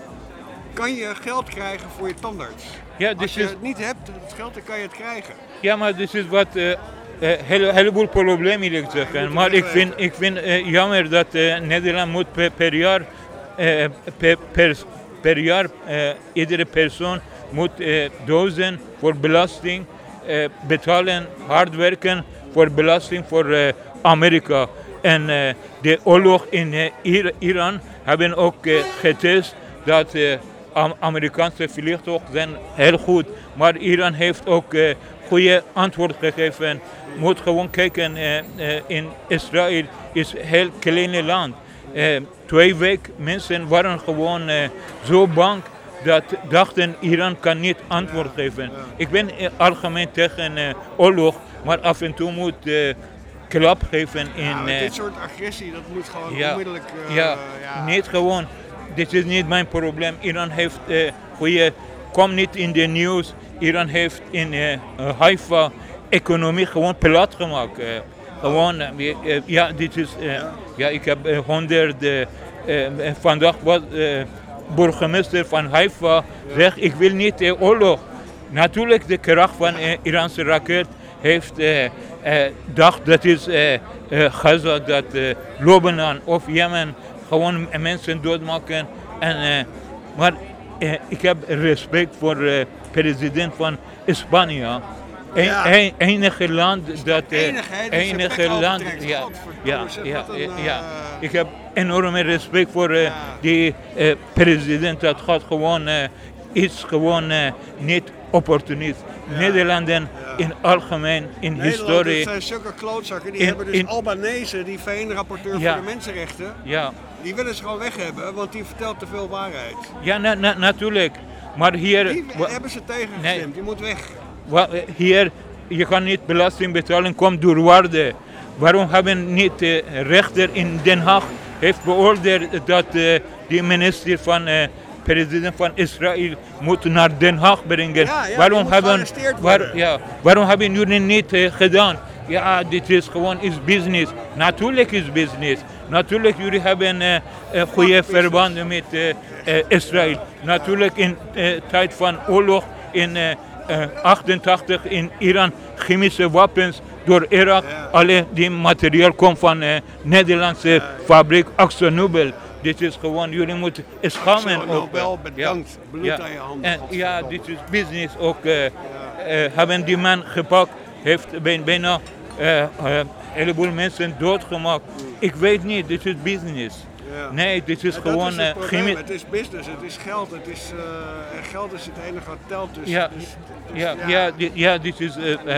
kan je geld krijgen voor je tandarts. Ja, als je is... het niet hebt, het geld, dan kan je het krijgen. Ja, maar dit is wat een uh, uh, hele, heleboel problemen wil ik zeggen. Maar ik vind, ik vind uh, jammer dat uh, Nederland moet per, per jaar, uh, per, per, per jaar uh, iedere persoon moet uh, duizend voor belasting uh, betalen, hard werken voor belasting voor uh, Amerika. En uh, de oorlog in uh, Ir- Iran hebben ook uh, getest dat uh, Amerikaanse vliegtuigen zijn heel goed, maar Iran heeft ook uh, goede antwoord gegeven. Moet gewoon kijken, uh, uh, in Israël is een heel klein land. Uh, twee weken mensen waren gewoon uh, zo bang dat dachten Iran kan niet antwoord geven. Ik ben uh, algemeen tegen uh, oorlog, maar af en toe moet uh, klap geven in... Ja, uh, dit soort agressie, dat moet gewoon ja, onmiddellijk... Uh, ja, ja, niet gewoon. Dit is niet mijn probleem. Iran heeft uh, goede, kom niet in de nieuws. Iran heeft in uh, Haifa economie gewoon plat gemaakt. Uh, gewoon, uh, uh, ja, dit is, uh, ja. ja, ik heb uh, honderd, uh, uh, vandaag was uh, burgemeester van Haifa, ja. zegt ik wil niet uh, oorlog. Natuurlijk de kracht van uh, Iraanse raket heeft uh, uh, dacht dat is uh, uh, Gaza, dat uh, Lebanon of Jemen gewoon mensen doodmaken. En, uh, maar uh, ik heb respect voor de uh, president van Spanje. Een, ja. een, enige land dat... Uh, enige, enige land... Ja, ja, ja, ja, ja. Ik heb enorme respect voor uh, ja. die uh, president. Dat gaat gewoon uh, iets gewoon uh, niet opportunist. Ja. Nederlanden ja. in algemeen, in Nederland, historie... dat zijn zulke klootzakken. Die in, hebben dus in, Albanese, die V N-rapporteur ja. voor de mensenrechten. Ja. Die willen ze gewoon weg hebben, want die vertelt te veel waarheid. Ja, na, na, natuurlijk. Maar hier... Die hebben ze tegengestemd, nee. Die moet weg. Hier, je kan niet belasting betalen, komt door waarde. Waarom hebben niet de uh, rechter in Den Haag heeft beoordeeld dat uh, die minister van uh, president van Israël moet naar Den Haag brengen? Ja, ja, waarom hebben waar, ja, waarom hebben jullie niet uh, gedaan? Ja, dit is gewoon is business. Natuurlijk is business. Natuurlijk jullie hebben uh, uh, goede verbanden met uh, uh, Israël. Natuurlijk in de uh, tijd van oorlog in uh, Uh, achtentachtig in Iran chemische wapens door Irak. Ja. Alle die materiaal komt van uh, Nederlandse ja, ja. fabriek AkzoNobel. Dit is gewoon, jullie moeten schamen. AkzoNobel, bedankt. Ja. Bloed ja. aan je hand. En, ja, dit is business ook. Uh, ja. uh, hebben die man gepakt, heeft bijna uh, uh, een heleboel mensen doodgemaakt. Mm. Ik weet niet, dit is business. Ja. Nee, dit is ja, gewoon... Is het, chemi- het is business, het is geld, het is, uh, geld is het enige wat telt. Dus, ja, dus, dus, ja, ja. ja, dit, ja, dit is... Uh, uh,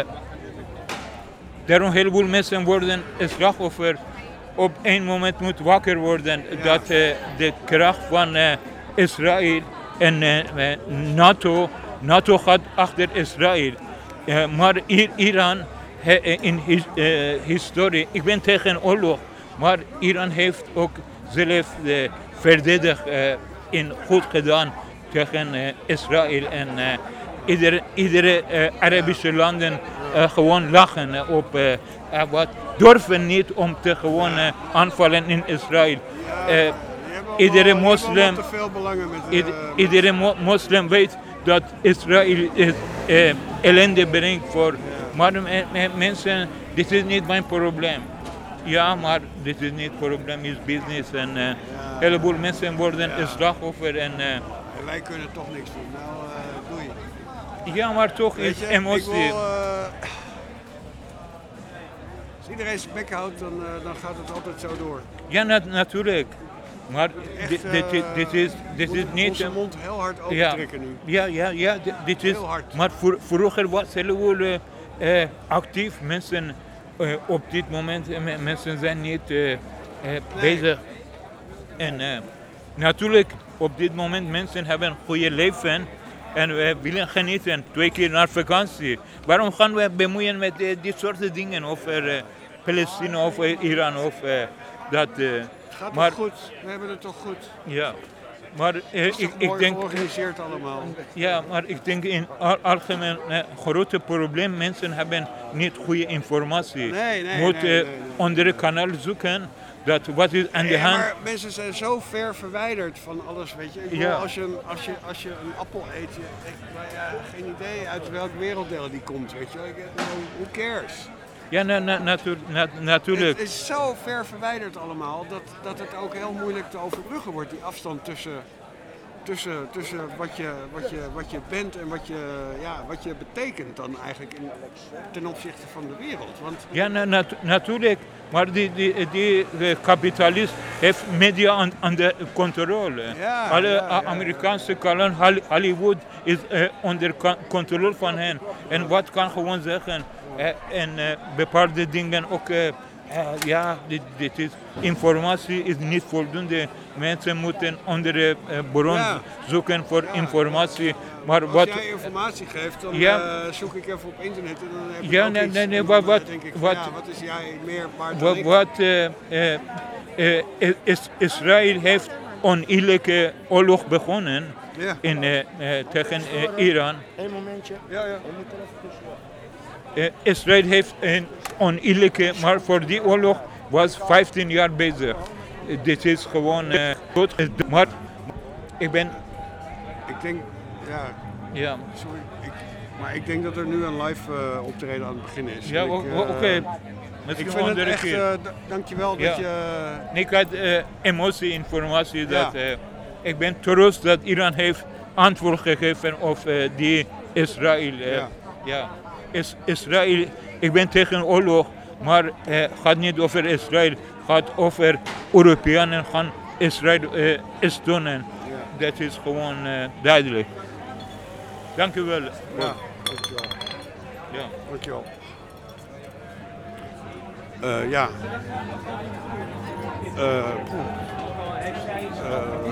daarom een heleboel mensen worden slachtoffer. Op één moment moet wakker worden ja. dat uh, de kracht van uh, Israël en uh, NATO, NATO gaat achter Israël. Uh, maar I- Iran, he, in his, uh, historie, ik ben tegen oorlog, maar Iran heeft ook zelf uh, verdedigd uh, in goed gedaan tegen uh, Israël en uh, iedere, iedere uh, Arabische landen uh, gewoon lachen uh, op uh, uh, wat durven niet om te gewoon uh, aanvallen in Israël. Uh, iedere moslim, ieder, iedere mo- moslim weet dat Israël is, uh, ellende brengt voor, maar uh, mensen, dit is niet mijn probleem. Ja, maar dit is niet het probleem, is business en uh, ja. een heleboel mensen worden ja. slachtoffer en... Uh, en wij kunnen toch niks doen, nou uh, doei. Ja, maar toch Weet is je, emotie. Ik wil, uh, als iedereen zijn bek houdt, dan, uh, dan gaat het altijd zo door. Ja, na- natuurlijk. Maar Echt, dit, dit, dit, dit is, dit is niet... Onze mond heel hard opentrekken ja, nu. Ja, ja, ja, dit, dit is... Heel hard. Maar voor, vroeger was heleboel uh, uh, actief mensen... Uh, op dit moment uh, mensen zijn niet uh, uh, nee. bezig. En uh, natuurlijk, op dit moment mensen hebben een goede leven en we willen genieten, twee keer naar vakantie. Waarom gaan we bemoeien met uh, dit soort dingen over uh, Palestina of uh, Iran of uh, dat uh, gaat maar, toch goed? We hebben het toch goed? Ja, maar uh, ik, ik mooi denk... georganiseerd allemaal. Ja, maar ik denk in al, algemeen een uh, grote probleem. Mensen hebben niet goede informatie. Nee, nee, Moet nee, uh, nee, nee. andere kanaal zoeken. Dat wat is aan de Nee, hand. maar mensen zijn zo ver verwijderd van alles, weet je. Ik bedoel, Ja. als, je een, als, je, als je een appel eet, je, ik, nou ja, geen idee uit welk werelddeel die komt, weet je. Ik, who cares? Ja, na, na, natu na, natuurlijk. Het is zo ver verwijderd allemaal dat, dat het ook heel moeilijk te overbruggen wordt, die afstand tussen, tussen, tussen wat, je, wat, je, wat je bent en wat je, ja, wat je betekent dan eigenlijk in, ten opzichte van de wereld. Want, Ja, na, natu natuurlijk. Maar die, die, die de kapitalist heeft media aan, aan de controle. Ja, Alle ja, ja, Amerikaanse kanaal, Hollywood is uh, onder controle van hen. En wat kan gewoon zeggen? Uh, en uh, bepaalde dingen ook. Uh, uh, ja, dit, dit is, informatie is niet voldoende. Mensen moeten andere uh, bron Ja. zoeken voor Ja. informatie. Maar als wat, jij informatie geeft, dan Ja. uh, zoek ik even op internet en dan heb ik Ja, ook nee, iets. nee, nee, En wat- dan, wat- denk ik, van, wat- ja, wat is jij meer waard dan Wat, ik? wat uh, uh, uh, is, Israël heeft oneerlijke oorlog begonnen Ja. in, uh, uh, tegen uh, Iran. Eén momentje. Ja, ja. Je moet er even tussendoor. Uh, Israël heeft een oneerlijke, maar voor die oorlog was vijftien jaar bezig. Uh, dit is gewoon uh, goed. Maar ik ben... Ik denk, ja, Ja. sorry, ik, maar ik denk dat er nu een live uh, optreden aan het begin is. Ja, En o- ik, o- uh, oké. Misschien Ik vind het andere echt, keer. uh, d- dankjewel Ja. dat je... Nee, ik had uh, emotie, informatie. Ja. Dat, uh, ik ben trots dat Iran heeft antwoord gegeven op uh, die Israël. Uh, Ja. ja. Is, Israël, ik ben tegen oorlog, maar het uh, gaat niet over Israël. Het gaat over Europeanen gaan Israël uh, steunen. Ja. Dat is gewoon uh, duidelijk. Dank u wel. Ja, dankjewel. Ja. Dankjewel. Uh, ja. Uh, poeh. Uh,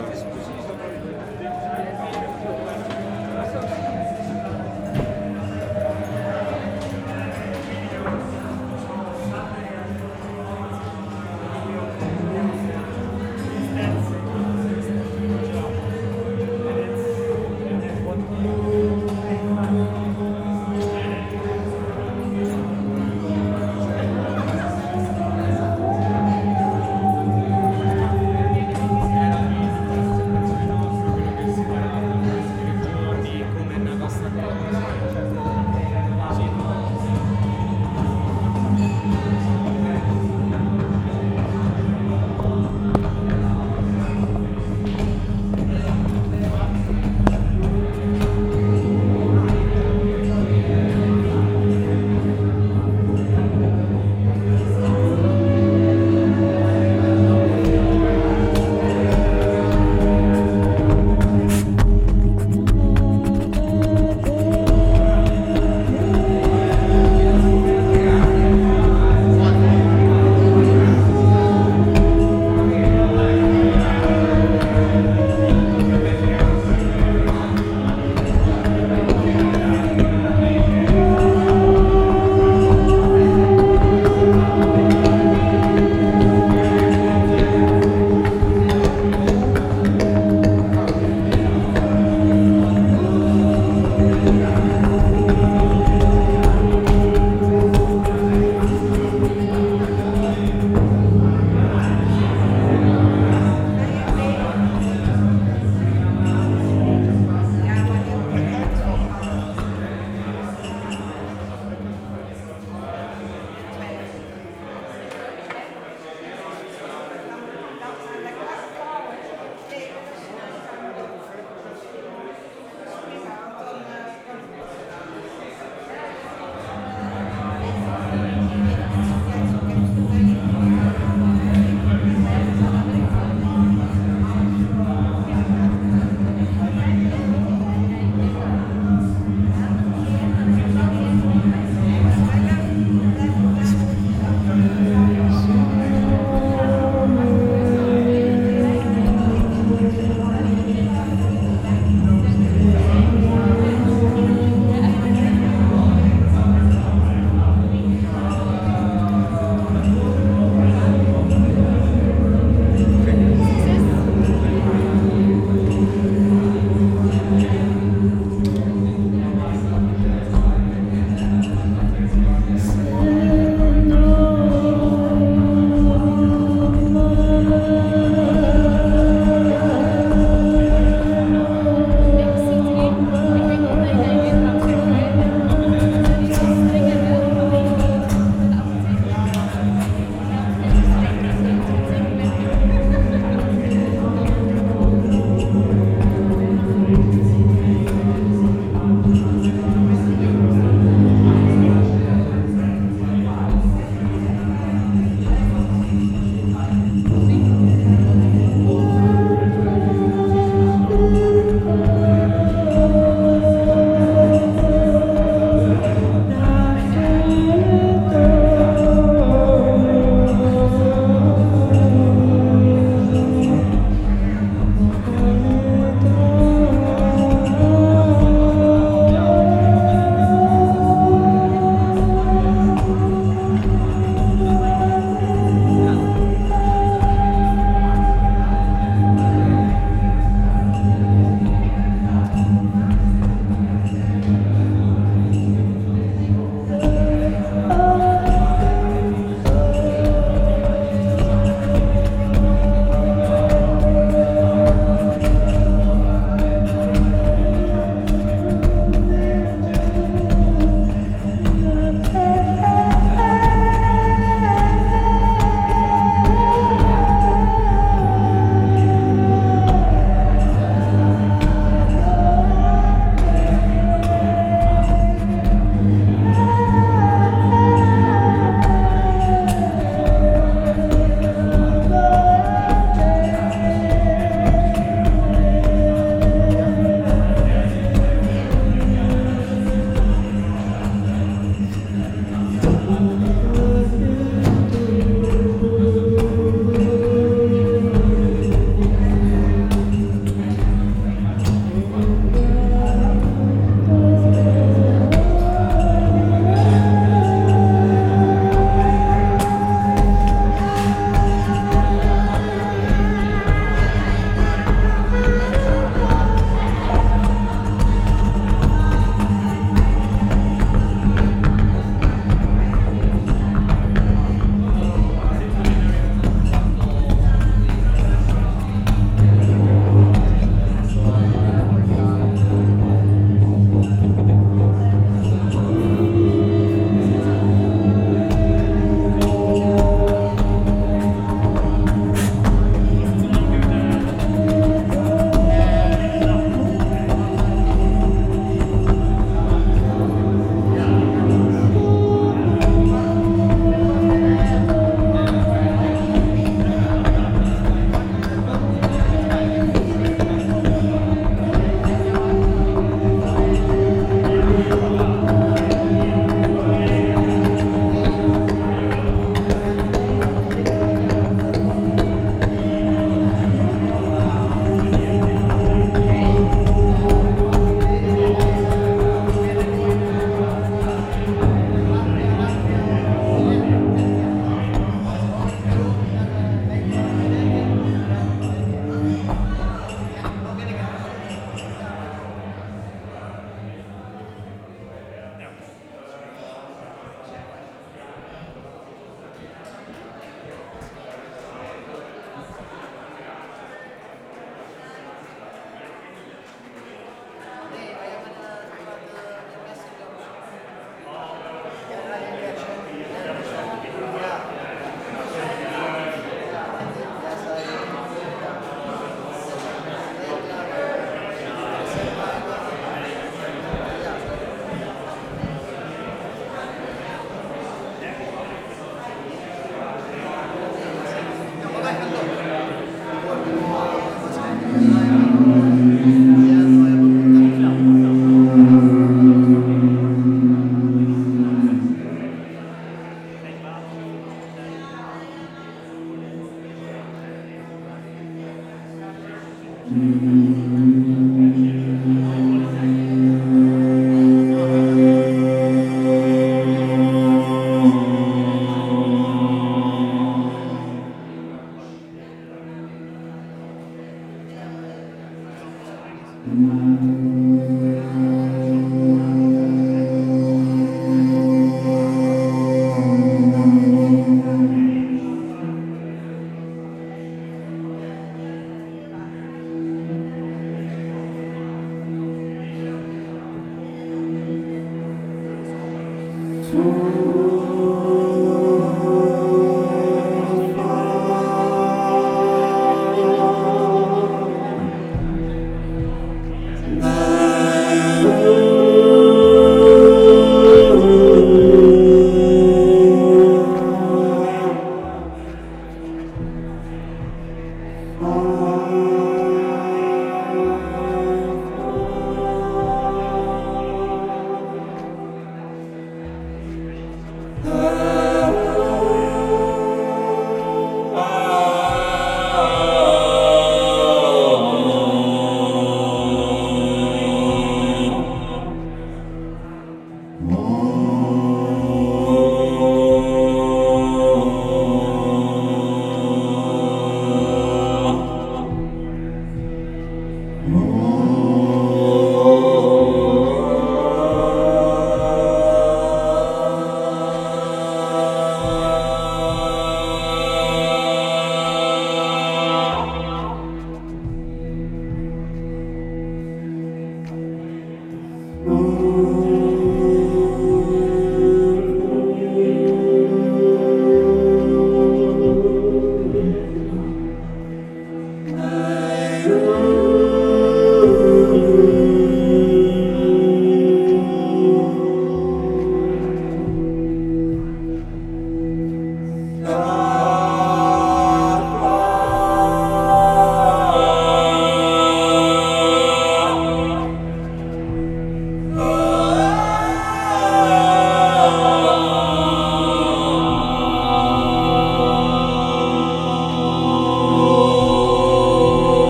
Oh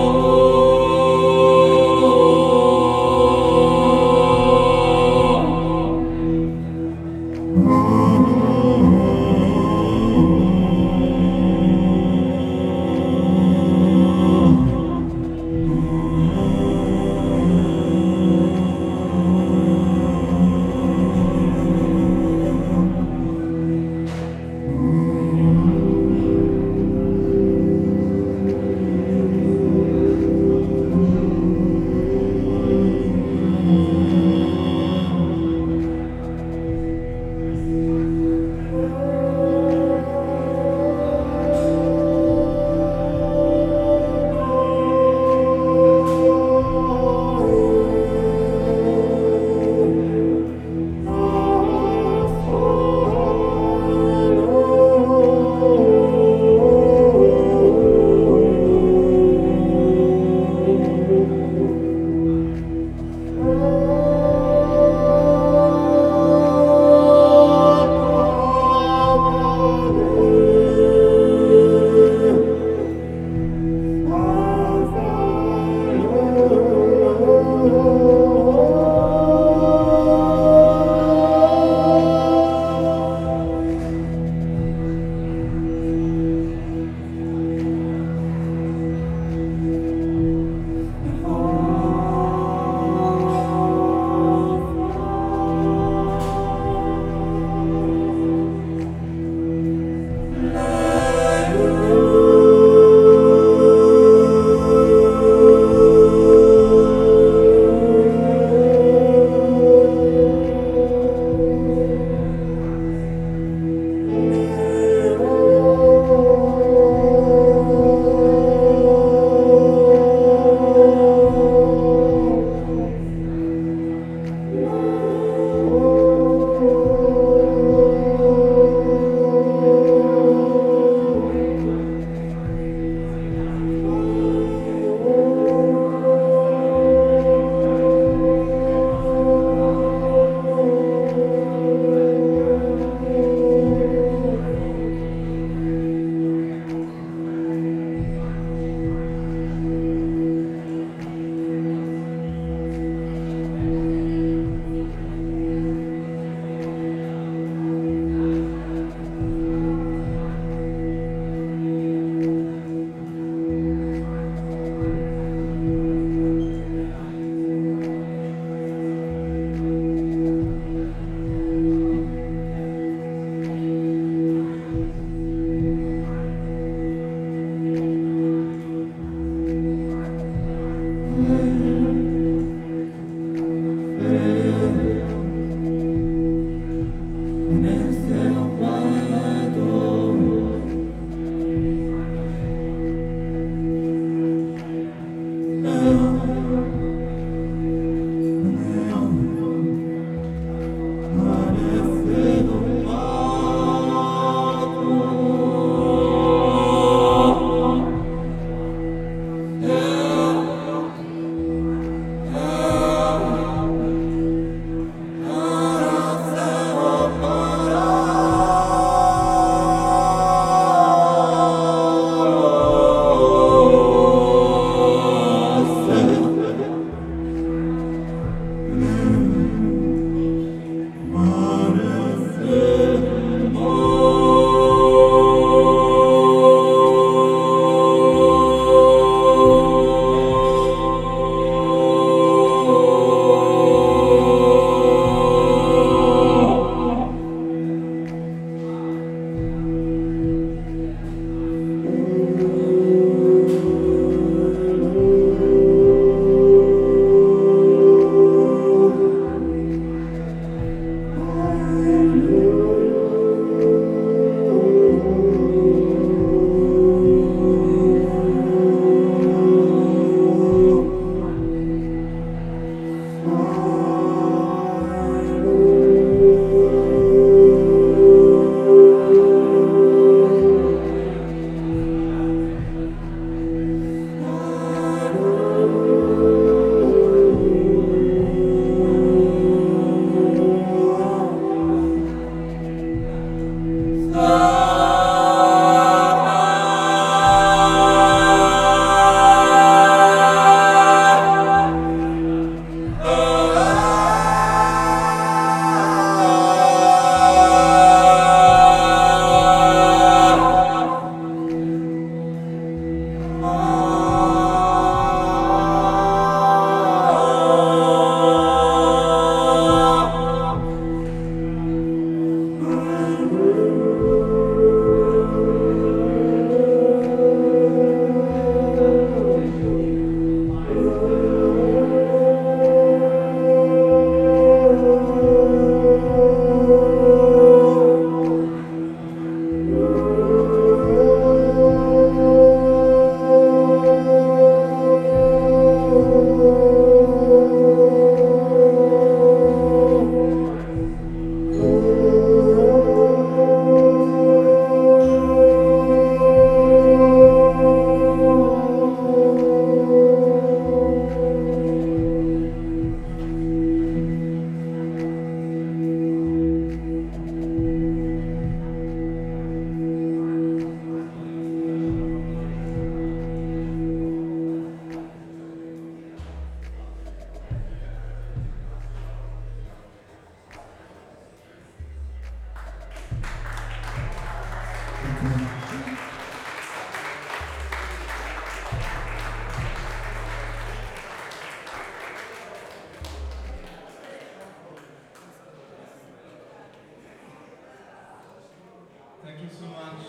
Thank you so much.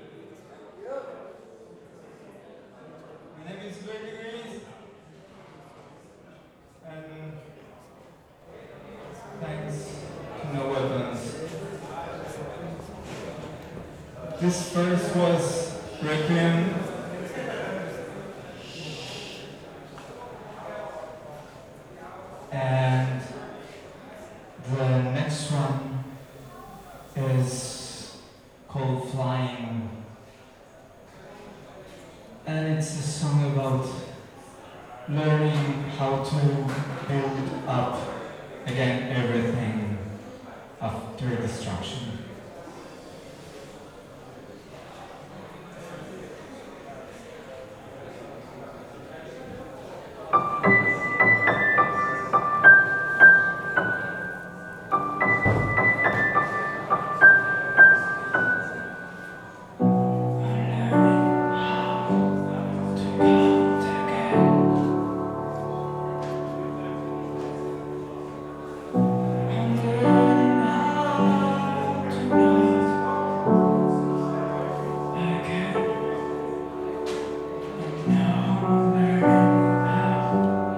My name is Baby Grease, and thanks to No Weapons. This first was Requiem. And the next one is called Flying. And it's a song about learning how to build up again everything after destruction. Now I'm learning how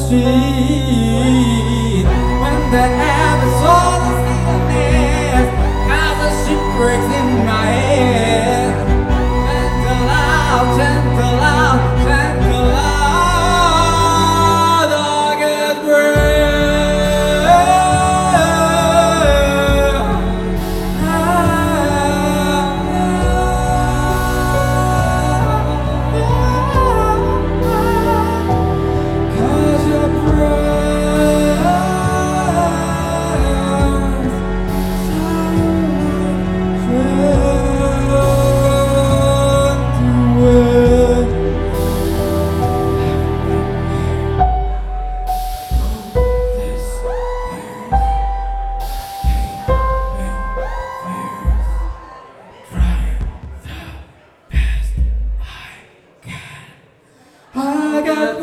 street. When that episode of stillness, as a ship breaks in my head. Gentle out, gentle out, gentle out, I'll get I got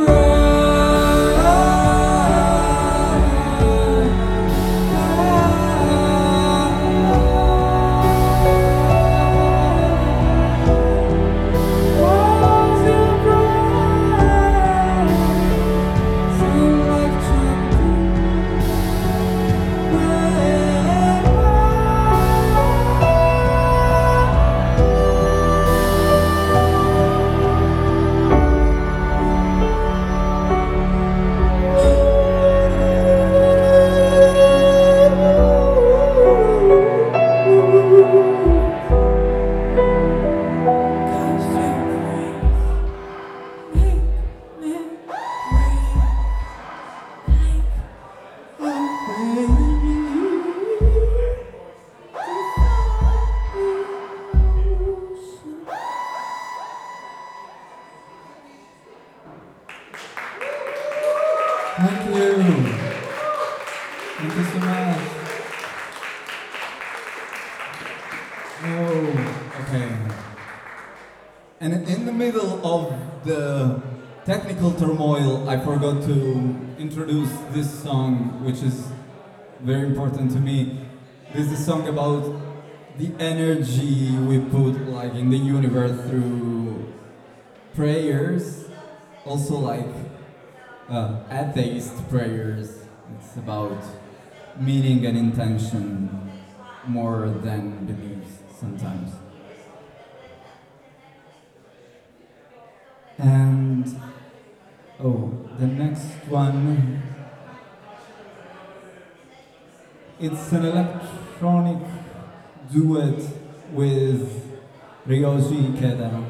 Thank you. Thank you so much. Oh, okay. And in the middle of the technical turmoil, I forgot to introduce this song, which is very important to me. This is a song about the energy we put like in the universe through prayers, also like uh, atheist prayers. It's about meaning and intention more than beliefs sometimes. And oh, the next one, it's an electronic duet with Ryoji Ikeda.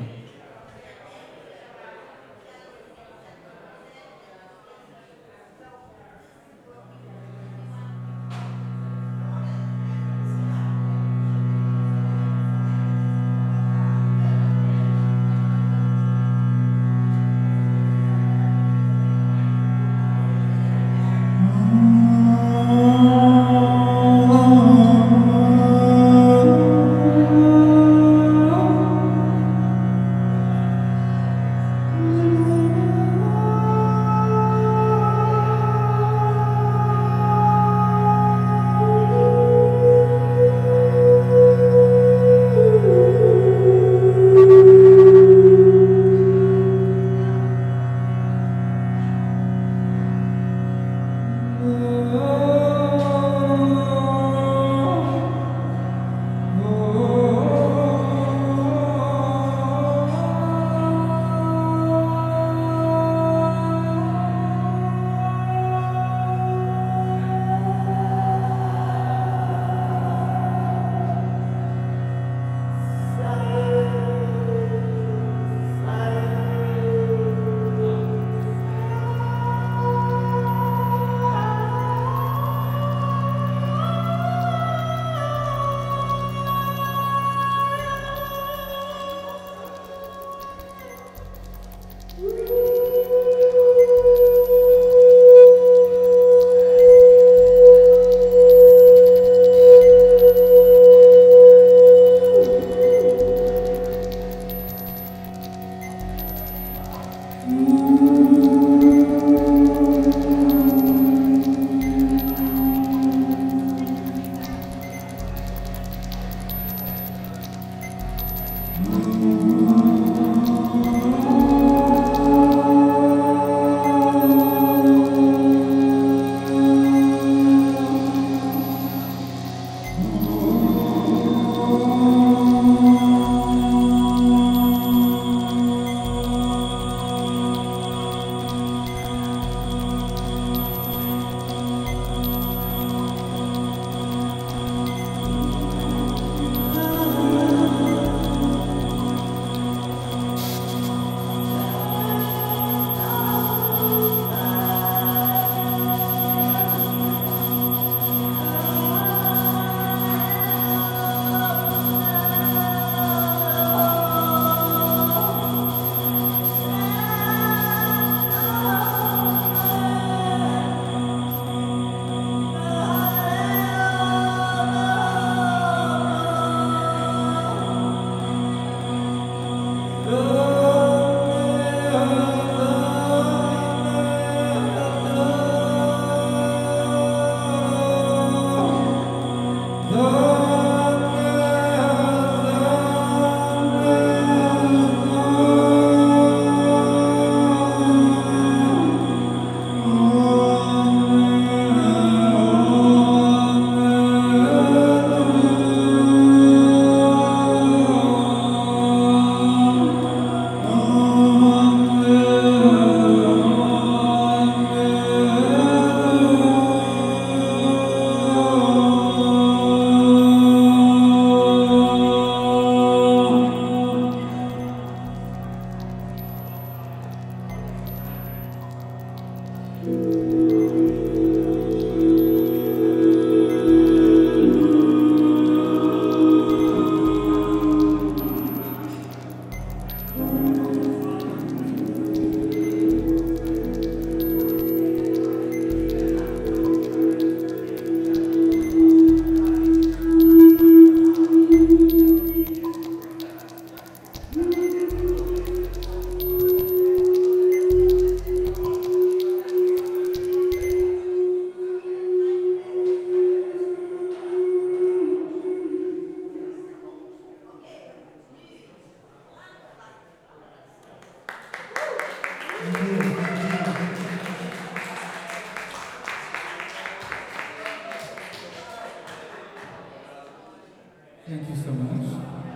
Thank you so much.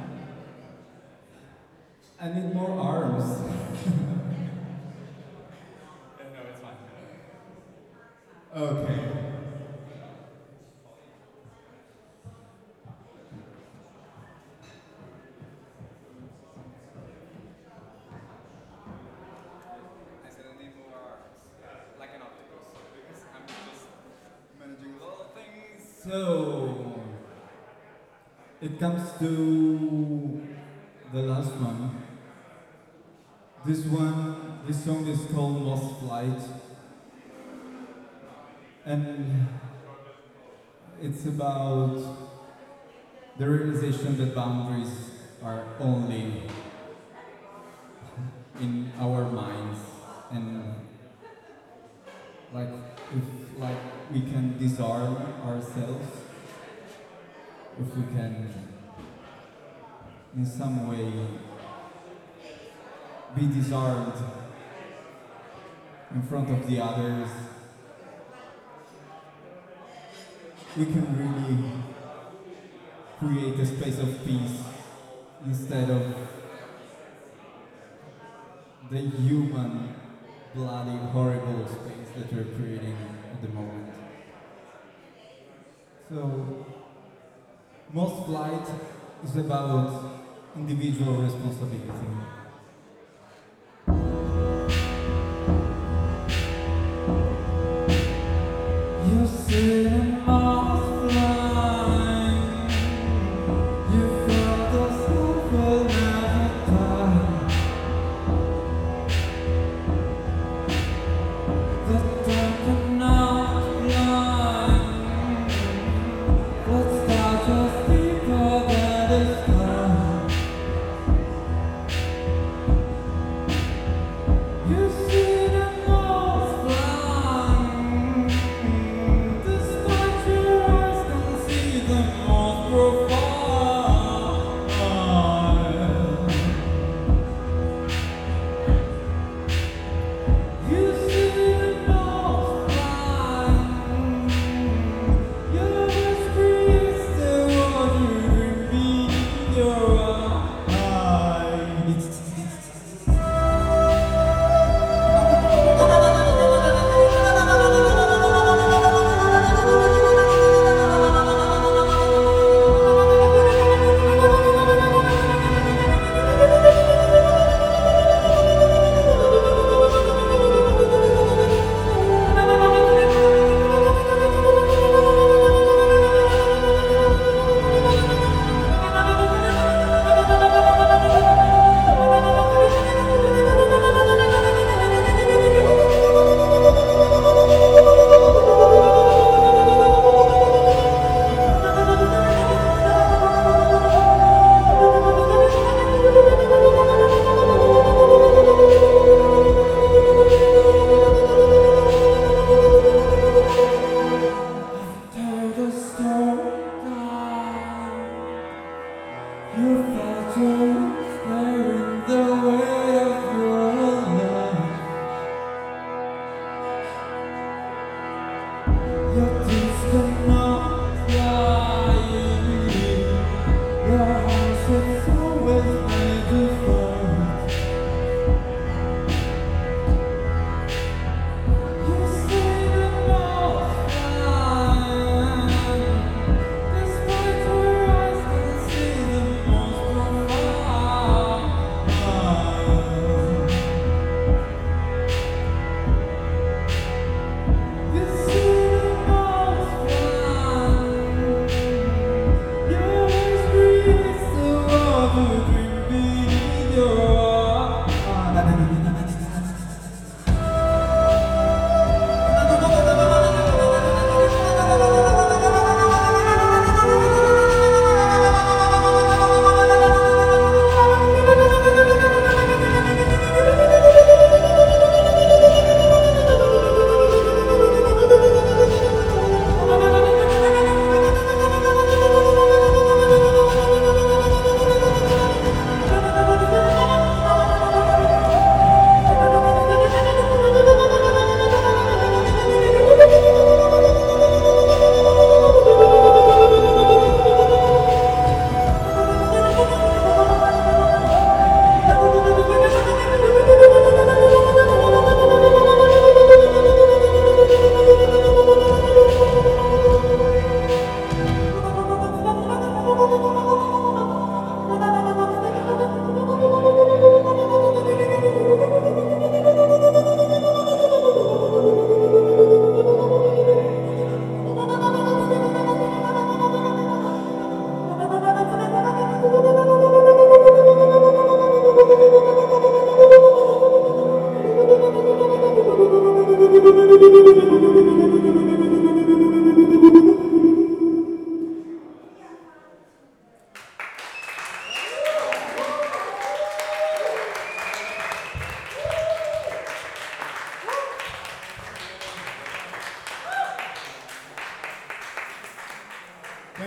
I need more arms. No, it's fine. Okay. I said I need more arms, like an octopus, because I'm just managing a lot of things. So, it comes to the last one. This one, this song is called Lost Flight, and it's about the realization that boundaries are only in our minds, and like if like we can disarm ourselves, if we can in some way be disarmed in front of the others, we can really create a space of peace instead of the human, bloody, horrible space that we're creating at the moment. So, Most Flight is about individual responsibility. You sit in Mars flying. You felt the sun will never die. The dark cannot blind. Let's start just deeper than the sky. You sit in Mars flying. Despite your eyes can see the most profound. You sit in Mars flying. Your wish creates the world you dream beneath your eyes. After the storm died, you felt your roots carrying the weight of your life. Your tears cannot fly. Your heart was always made to fight. You say the most fine. Despite your eyes can see the most profound.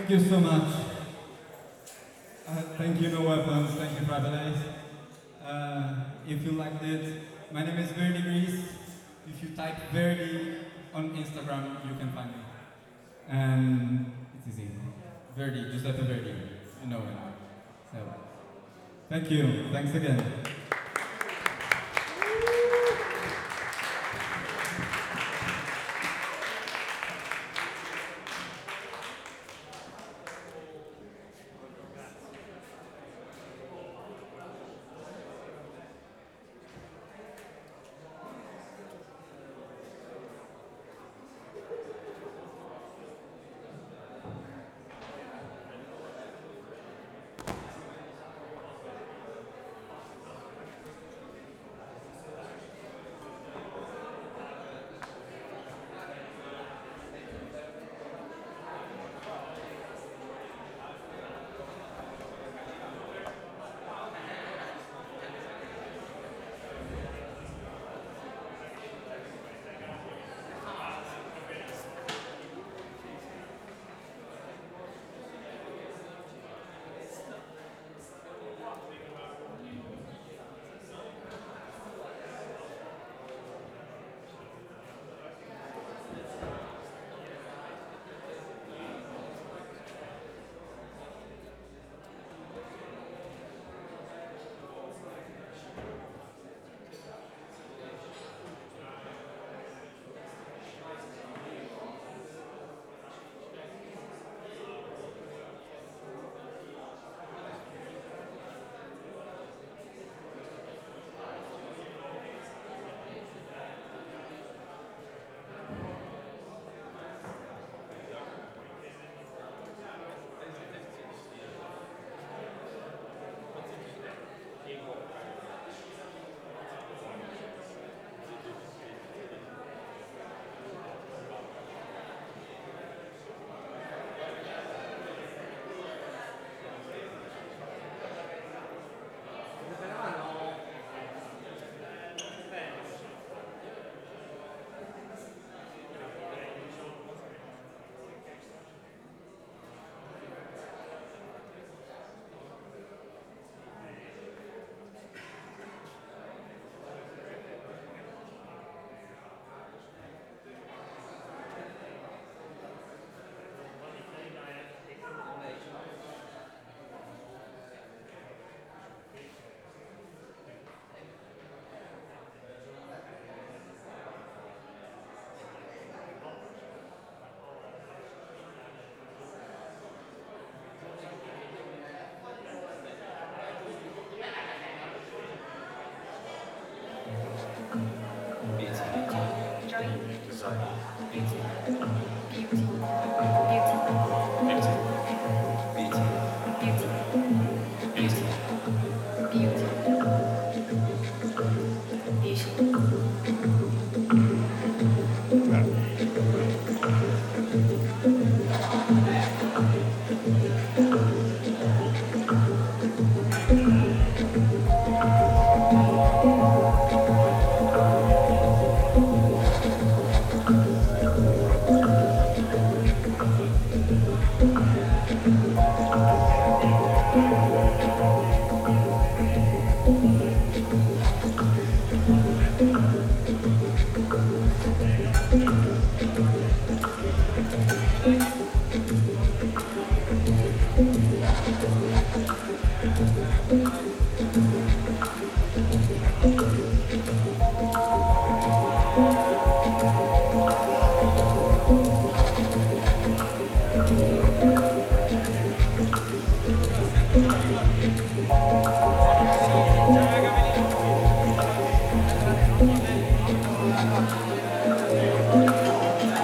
Thank you so much. Uh, thank you, No Weapons. Thank you, Privilege. Uh, if you liked it, my name is Verdi Grease. If you type Verdi on Instagram, you can find me. And it's easy. Verdi, Giuseppe Verdi. You know it. So, thank you. Thanks again.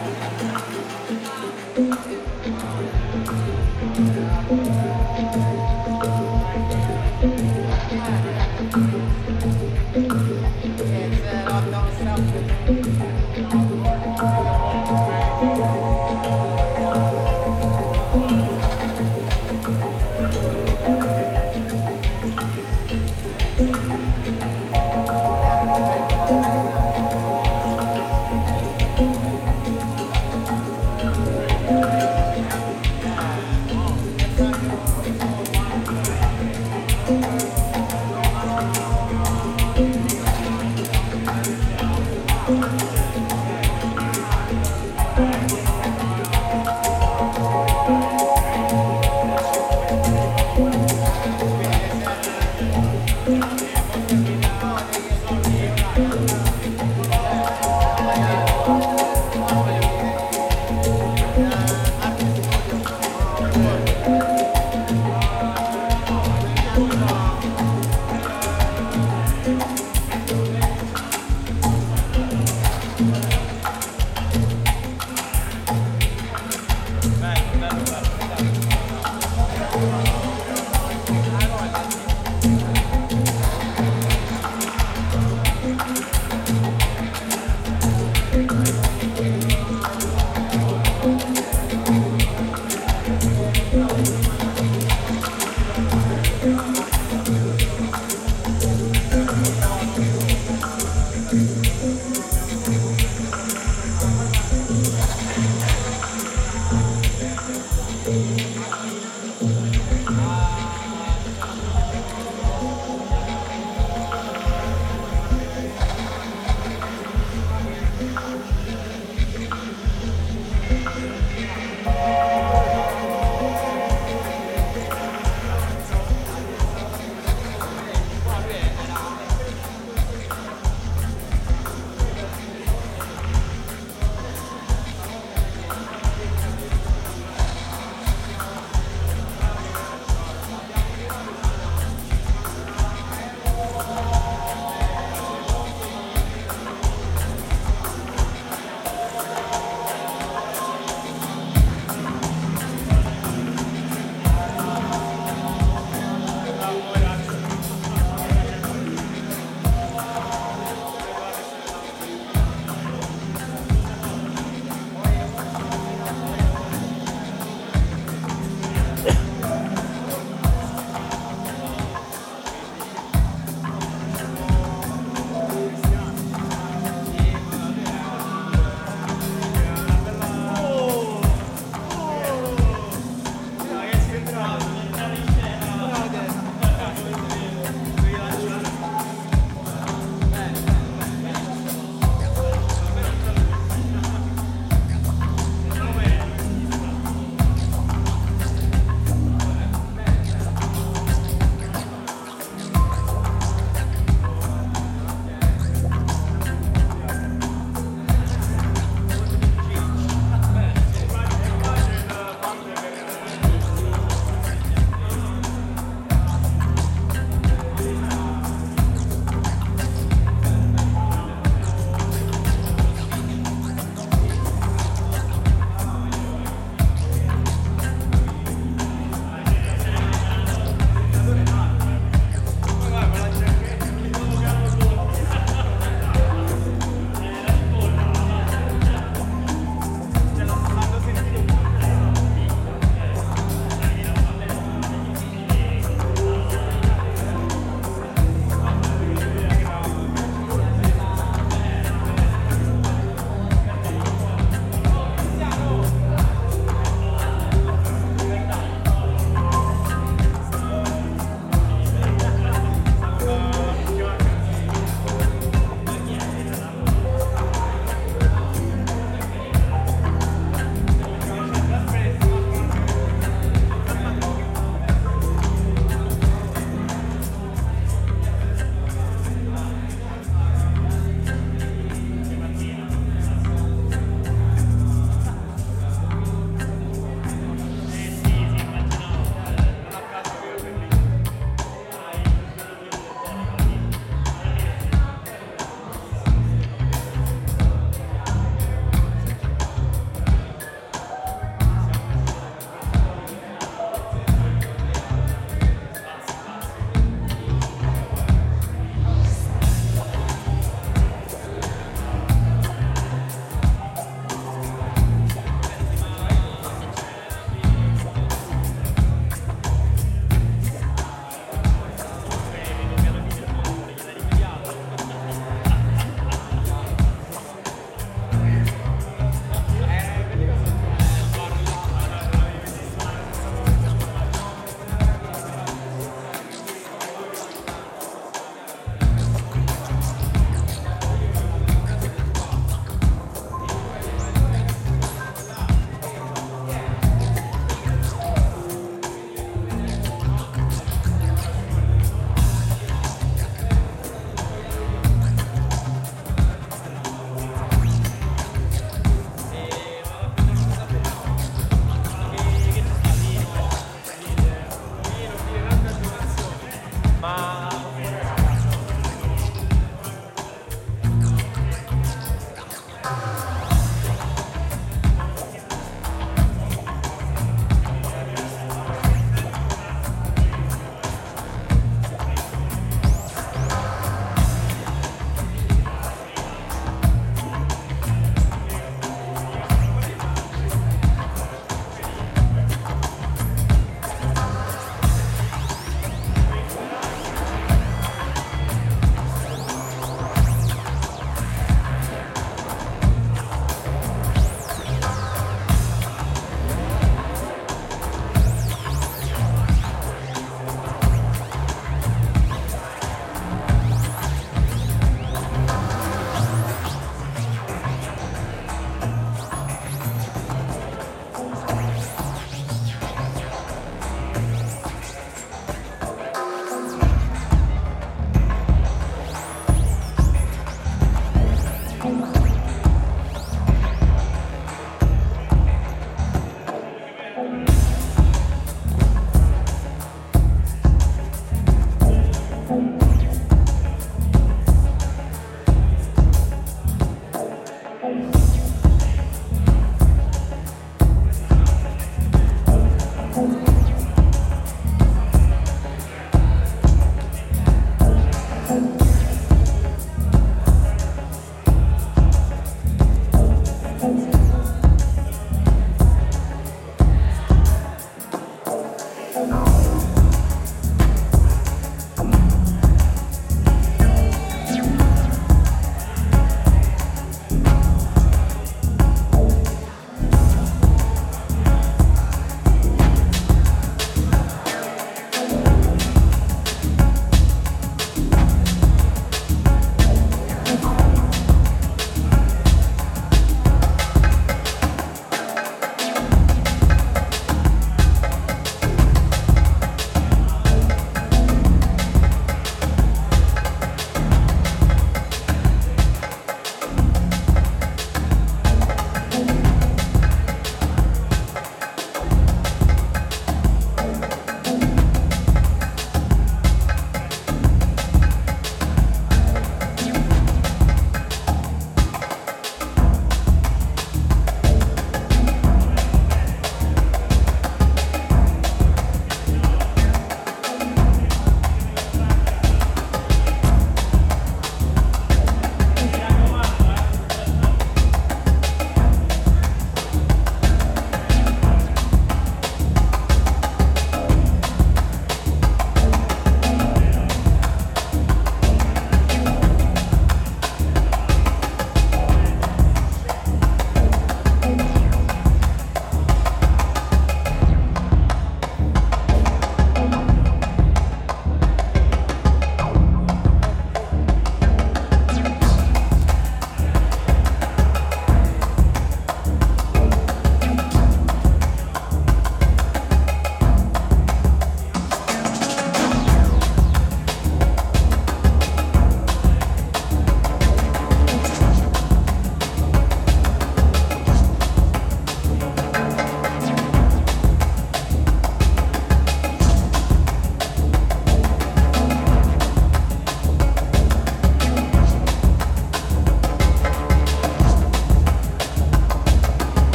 Thank you.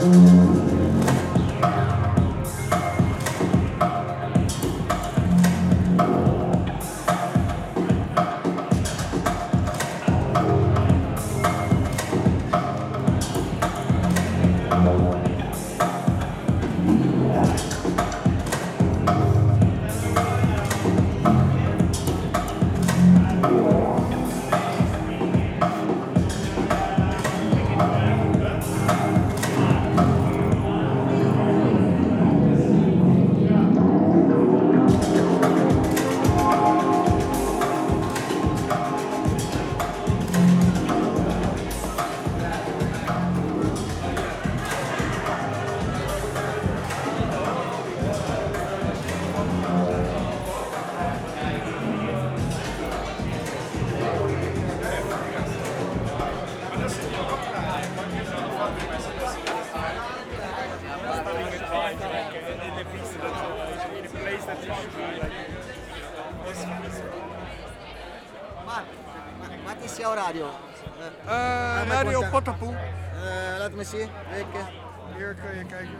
Wat is jouw radio? Uh, Radio Pottapoe. Uh, laat me zien. Welke? Hier kun je kijken.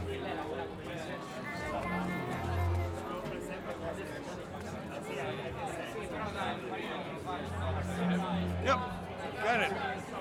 Yep, got it.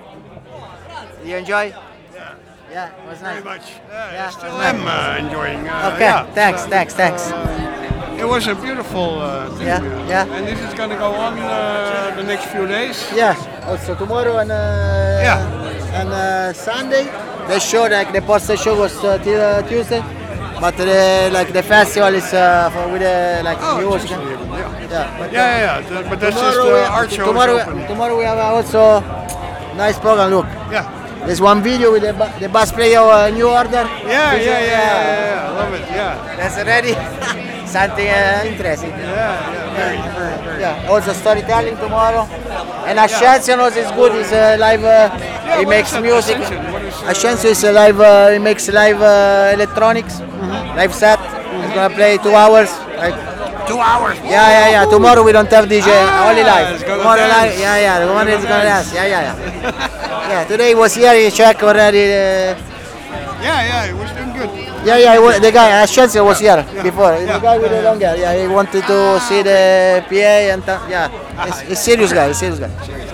You enjoy? Yeah. Yeah, it was Very nice. much. Yeah, Yeah, I still it was am nice. uh, enjoying. Uh, Okay, yeah. thanks, Uh, thanks, thanks. uh, it was a beautiful uh, thing. Yeah, uh, yeah. And this is going to go on uh, the next few days. Yeah, also tomorrow and uh, Yeah. and uh, Sunday the show, like the poster show was uh, till uh, Tuesday, but the, like the festival is uh, for, with uh, like Oh, music. Tuesday even, yeah. Yeah, but, Yeah, yeah, yeah. The- but that's just tomorrow the we- art show is Tomorrow, open. tomorrow we have also nice program. Look. Yeah. There's one video with the, ba- the bass player uh, New Order. Yeah, yeah, yeah, yeah, yeah, yeah. I love it. Yeah. That's already something uh, interesting. Yeah, yeah, very, very, very. Yeah, also storytelling tomorrow. And Ascension also is good. He's a live. Uh, Yeah, he what makes is that, music. Ascension? What is, uh, Ascension is a live. Uh, he makes live uh, electronics, live set. He's gonna play two hours. Like two hours. Yeah, yeah, yeah. Tomorrow we don't have D J. Ah, only live. it's gonna Tomorrow dance. live. Yeah, yeah. The one Gonna is gonna dance. dance. Yeah, yeah, yeah. Yeah. Today he was here. He checked already. Uh, Yeah, yeah, it was doing good. Yeah, yeah, he wa- the guy, Ascension was here Yeah. before. Yeah. The guy with the long hair. Yeah, he wanted to see the P A and th- yeah, he's, he's serious guy, he's serious guy.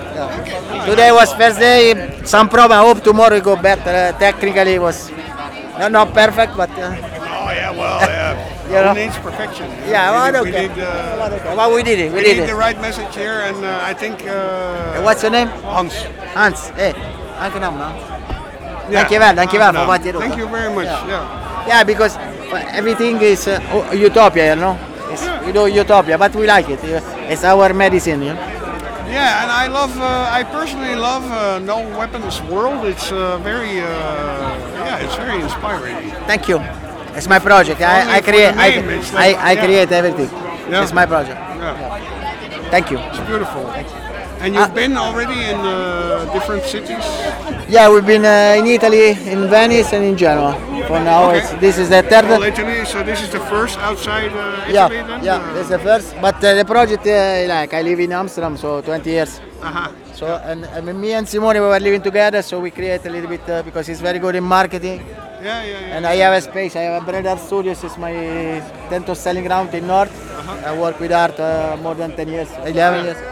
Yeah. Today was first day, some problem. I hope tomorrow we go better. Uh, technically it was not, not perfect, but uh, Oh yeah, well, yeah. You know? Who needs perfection? Yeah, we well, need, we okay. need, uh, Well, okay. Well, we did it, we we did need it. the right message here, and uh, I think. Uh, what's your name? Hans. Hans, hey, aangenaam man. Yeah. Dankjewel, dankjewel voor Aangenaam. wat je doet. Thank you very much. Yeah. Yeah. Yeah, because everything is uh, u- utopia, you know. It's, we do utopia, but we like it. It's our medicine, you know. Yeah, and I love. Uh, I personally love uh, No Weapons World. It's uh, very. Uh, yeah, it's very inspiring. Thank you. It's my project. Only I, I for create. the I, name, it's I, like- I yeah. create everything. Yeah. It's my project. Yeah. Thank you. It's beautiful. And you've been already in uh, different cities. Yeah, we've been uh, in Italy, in Venice, and in Genoa. For now, Okay. it's, this is the third. Well, Italy. So this is the first outside uh, yeah, Italy then. yeah, Uh, this is the first. But uh, the project, uh, like I live in Amsterdam, so twenty years. Uh-huh. So and, and me and Simone we were living together, so we create a little bit uh, because he's very good in marketing. Yeah, yeah, yeah. And I have a space. I have a Brother Studios. It's my tent of selling ground in North. I work with art uh, more than ten years, eleven years.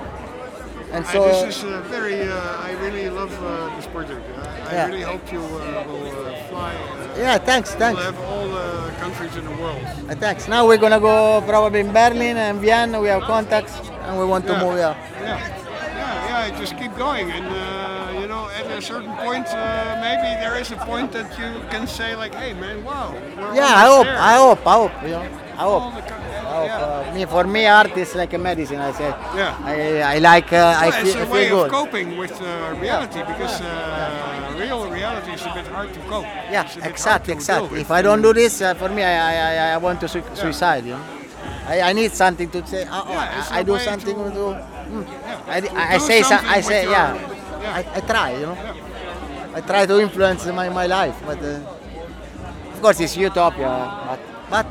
And And so this is uh, very. Uh, I really love uh, this project. I, I Yeah. really hope you uh, will uh, fly. Uh, yeah, thanks, thanks. We'll have all the countries in the world. Uh, thanks. Now we're gonna go probably in Berlin and Vienna. We have contacts and we want to Yeah. move here. Yeah, yeah, yeah. Just keep going, and uh, you know, at a certain point, uh, maybe there is a point that you can say like, "Hey, man, wow." we're Yeah, I almost hope, there." I hope, I hope, you know, I hope. All the co- I hope, yeah. uh, me, for me, art is like a medicine. I say. Yeah. I, I like. Uh, I Well, feel, it's I a feel way good. of coping with uh, reality because uh, real reality is a bit hard to cope. Yeah, It's a bit exactly, hard to deal exactly. with. If I don't do this, uh, for me, I, I, I, I want to sui- suicide. You know, I, I need something to say. Oh, oh, Yeah, it's I, I a do way something to- to. mm. Yeah, I, to I, I do say some, something I with say your- yeah. yeah. I, I try, you know. I try to influence my, my life, but uh, of course it's utopia. But, but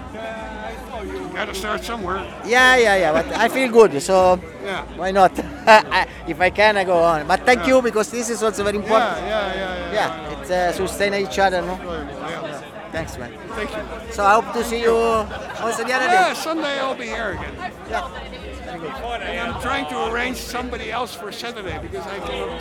Gotta start somewhere. yeah, yeah, yeah. But I feel good, so Yeah. why not? I, if I can, I go on. But thank Yeah. you because this is also very important. Yeah, yeah, yeah, yeah. Yeah, it let's uh, sustain each other, no? Yeah. Thanks, man. Thank you. So I hope to see you also the other day. Yeah, Sunday I'll be here again. Yeah. Very good. And I'm trying to arrange somebody else for Saturday because I cannot.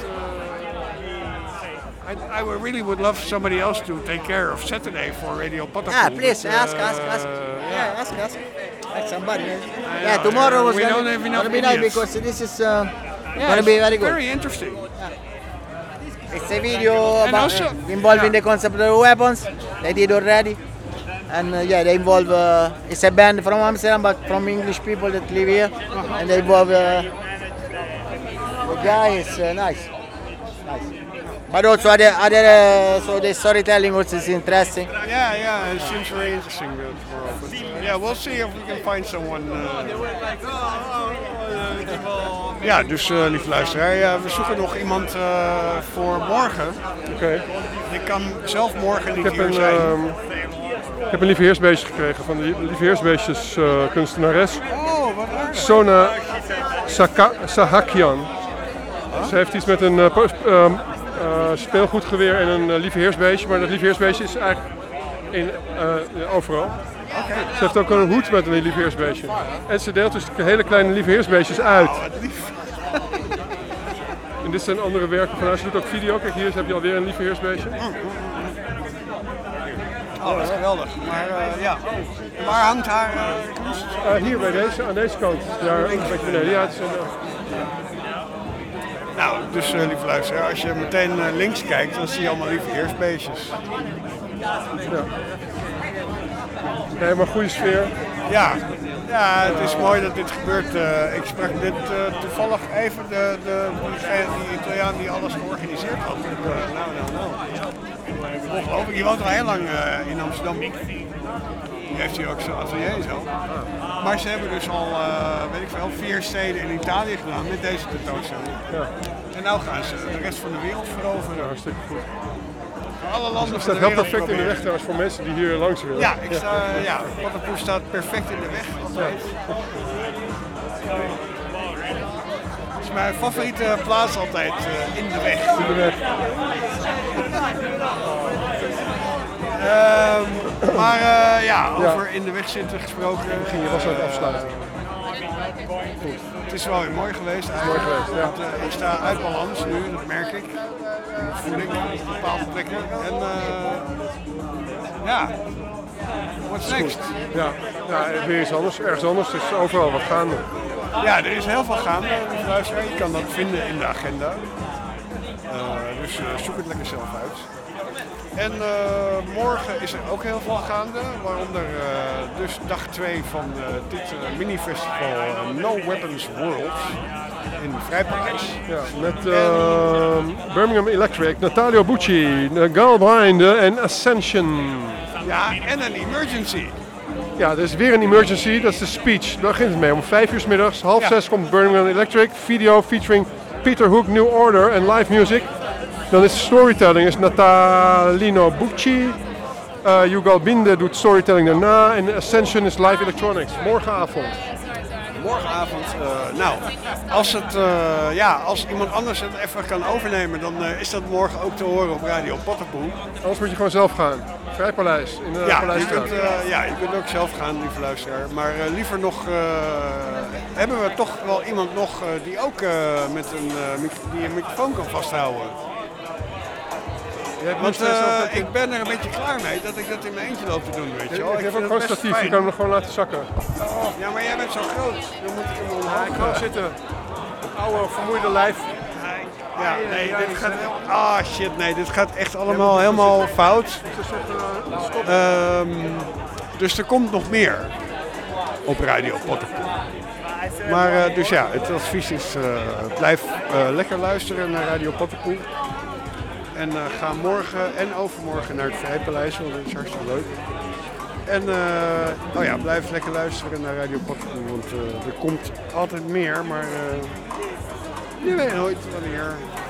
Uh, I, I would really would love somebody else to take care of Saturday for Radio Potterpool. Ah, please but, ask, uh, ask, ask. Yeah. Yeah, ask, ask. Like somebody. I Yeah, know, tomorrow yeah. was We gonna, don't have enough gonna be nice idiots. because this is uh, Yeah, gonna be it's very good. Very interesting. It's a video And about also- uh, involving the concept of the weapons. They did already, and uh, yeah, they involve. Uh, it's a band from Amsterdam, but from English people that live here, Uh-huh. and they involve. Uh, the guy is uh, nice, nice. But also other, other uh, so the storytelling also is interesting. Yeah, yeah, it seems very interesting. uh, tomorrow. But, uh, yeah, we'll see if we can find someone. Uh... Ja, dus uh, lieve luisteraar, ja, we zoeken nog iemand uh, voor morgen. Oké. Okay. Ik kan zelf morgen niet Ik heb hier een, zijn. uh, ik heb een lieve heersbeestje gekregen van de lieve heersbeestjes uh, kunstenares. Oh, wat leuk. Sona Saka Sahakian. Huh? Ze heeft iets met een uh, uh, uh, speelgoedgeweer en een uh, lieve heersbeestje, maar dat lieve heersbeestje is eigenlijk in, uh, overal. Okay. Ze heeft ook een hoed met een lieve heersbeestje. En ze deelt dus hele kleine lieve heersbeestjes uit. Oh, wat lief. En dit zijn andere werken van haar. Ze doet ook video. Kijk, hier heb je alweer een lieve heersbeestje. Oh, dat is geweldig. Maar uh, ja, waar hangt haar uh, uh, hier bij deze, aan deze kant. Daar een beetje beneden. Ja, het is een, uh... Nou, dus uh, lieve luisteraar, als je meteen uh, links kijkt, dan zie je allemaal lieve heersbeestjes. Ja. Nee, maar goede sfeer. Ja, ja, het is mooi dat dit gebeurt. Uh, ik sprak dit uh, toevallig even de, de, diegene, die Italiaan die alles georganiseerd had. Uh, nou, nou, nou. Ongelooflijk, die woont al heel lang uh, in Amsterdam. Die heeft hier ook zijn atelier en zo. Maar ze hebben dus al, uh, weet ik veel, vier steden in Italië gedaan met deze tentoonstelling. Ja. En nu gaan ze de rest van de wereld veroveren. Ja, hartstikke goed. Alle landen dus van staat de heel wereld perfect in de proberen. weg trouwens voor mensen die hier langs willen. Ja, ik sta, ja, Potterpoel staat perfect in de weg altijd. Het is mijn favoriete plaats altijd, uh, in de weg. In de weg. Um, maar uh, ja, over in de weg zitten gesproken. Ging je was aan het afsluiten. Goed. Het is wel weer mooi geweest. Mooi geweest, ja. Want, uh, ik sta uit balans nu, dat merk ik. Dat voel ik op bepaalde plekken. En uh, ja, what's next? Ja, ja, weer iets anders, ergens anders, dus overal wat gaande. Ja, er is heel veel gaande, lieve luisteraar. Je kan dat vinden in de agenda. Uh, dus uh, zoek het lekker zelf uit. En uh, morgen is er ook heel veel gaande, waaronder uh, dus dag twee van uh, dit uh, mini-festival uh, No Weapons World in Vrijpaleis. Ja, met uh, Birmingham Electric, Natalio Bucci, Galbrinde en Ascension. Ja, en een emergency. Ja, er is weer een emergency, dat is de speech. Daar begint het mee. Om vijf uur 's middags, half ja. zes komt Birmingham Electric, video featuring Peter Hook, New Order en live music. Dan is de storytelling is Natalino Bucci, uh, Yugal Binde doet storytelling daarna en Ascension is live electronics. Morgenavond. Morgenavond, uh, nou, als, het, uh, ja, als iemand anders het even kan overnemen, dan uh, is dat morgen ook te horen op Radio Potterpoel. Anders moet je gewoon zelf gaan. Vrijpaleis, in de ja, Paleisstraat. je kunt, uh, ja, je kunt ook zelf gaan, lieve luisteraar. Maar uh, liever nog, uh, hebben we toch wel iemand nog uh, die ook uh, met een, uh, die een microfoon kan vasthouden. Want uh, ik ben er een beetje klaar mee dat ik dat in mijn eentje loop te doen, weet je wel. Ik, ik heb ook gewoon statief, je kan hem gewoon laten zakken. Oh, ja, maar jij bent zo groot, dan moet ik hem omhoog. Ja, ik ga zitten. Oude, vermoeide lijf. Ja, nee, dit gaat, ah shit, nee, dit gaat echt allemaal helemaal fout. Um, dus er komt nog meer op Radio Potterpoel. Maar uh, dus ja, het advies is, uh, blijf uh, lekker luisteren naar Radio Potterpoel. En uh, ga morgen en overmorgen naar het Vrijpaleis, want dat is hartstikke leuk. En uh, oh ja, blijf lekker luisteren naar Radio Potterpoel, want uh, er komt altijd meer, maar uh, je weet nooit wanneer.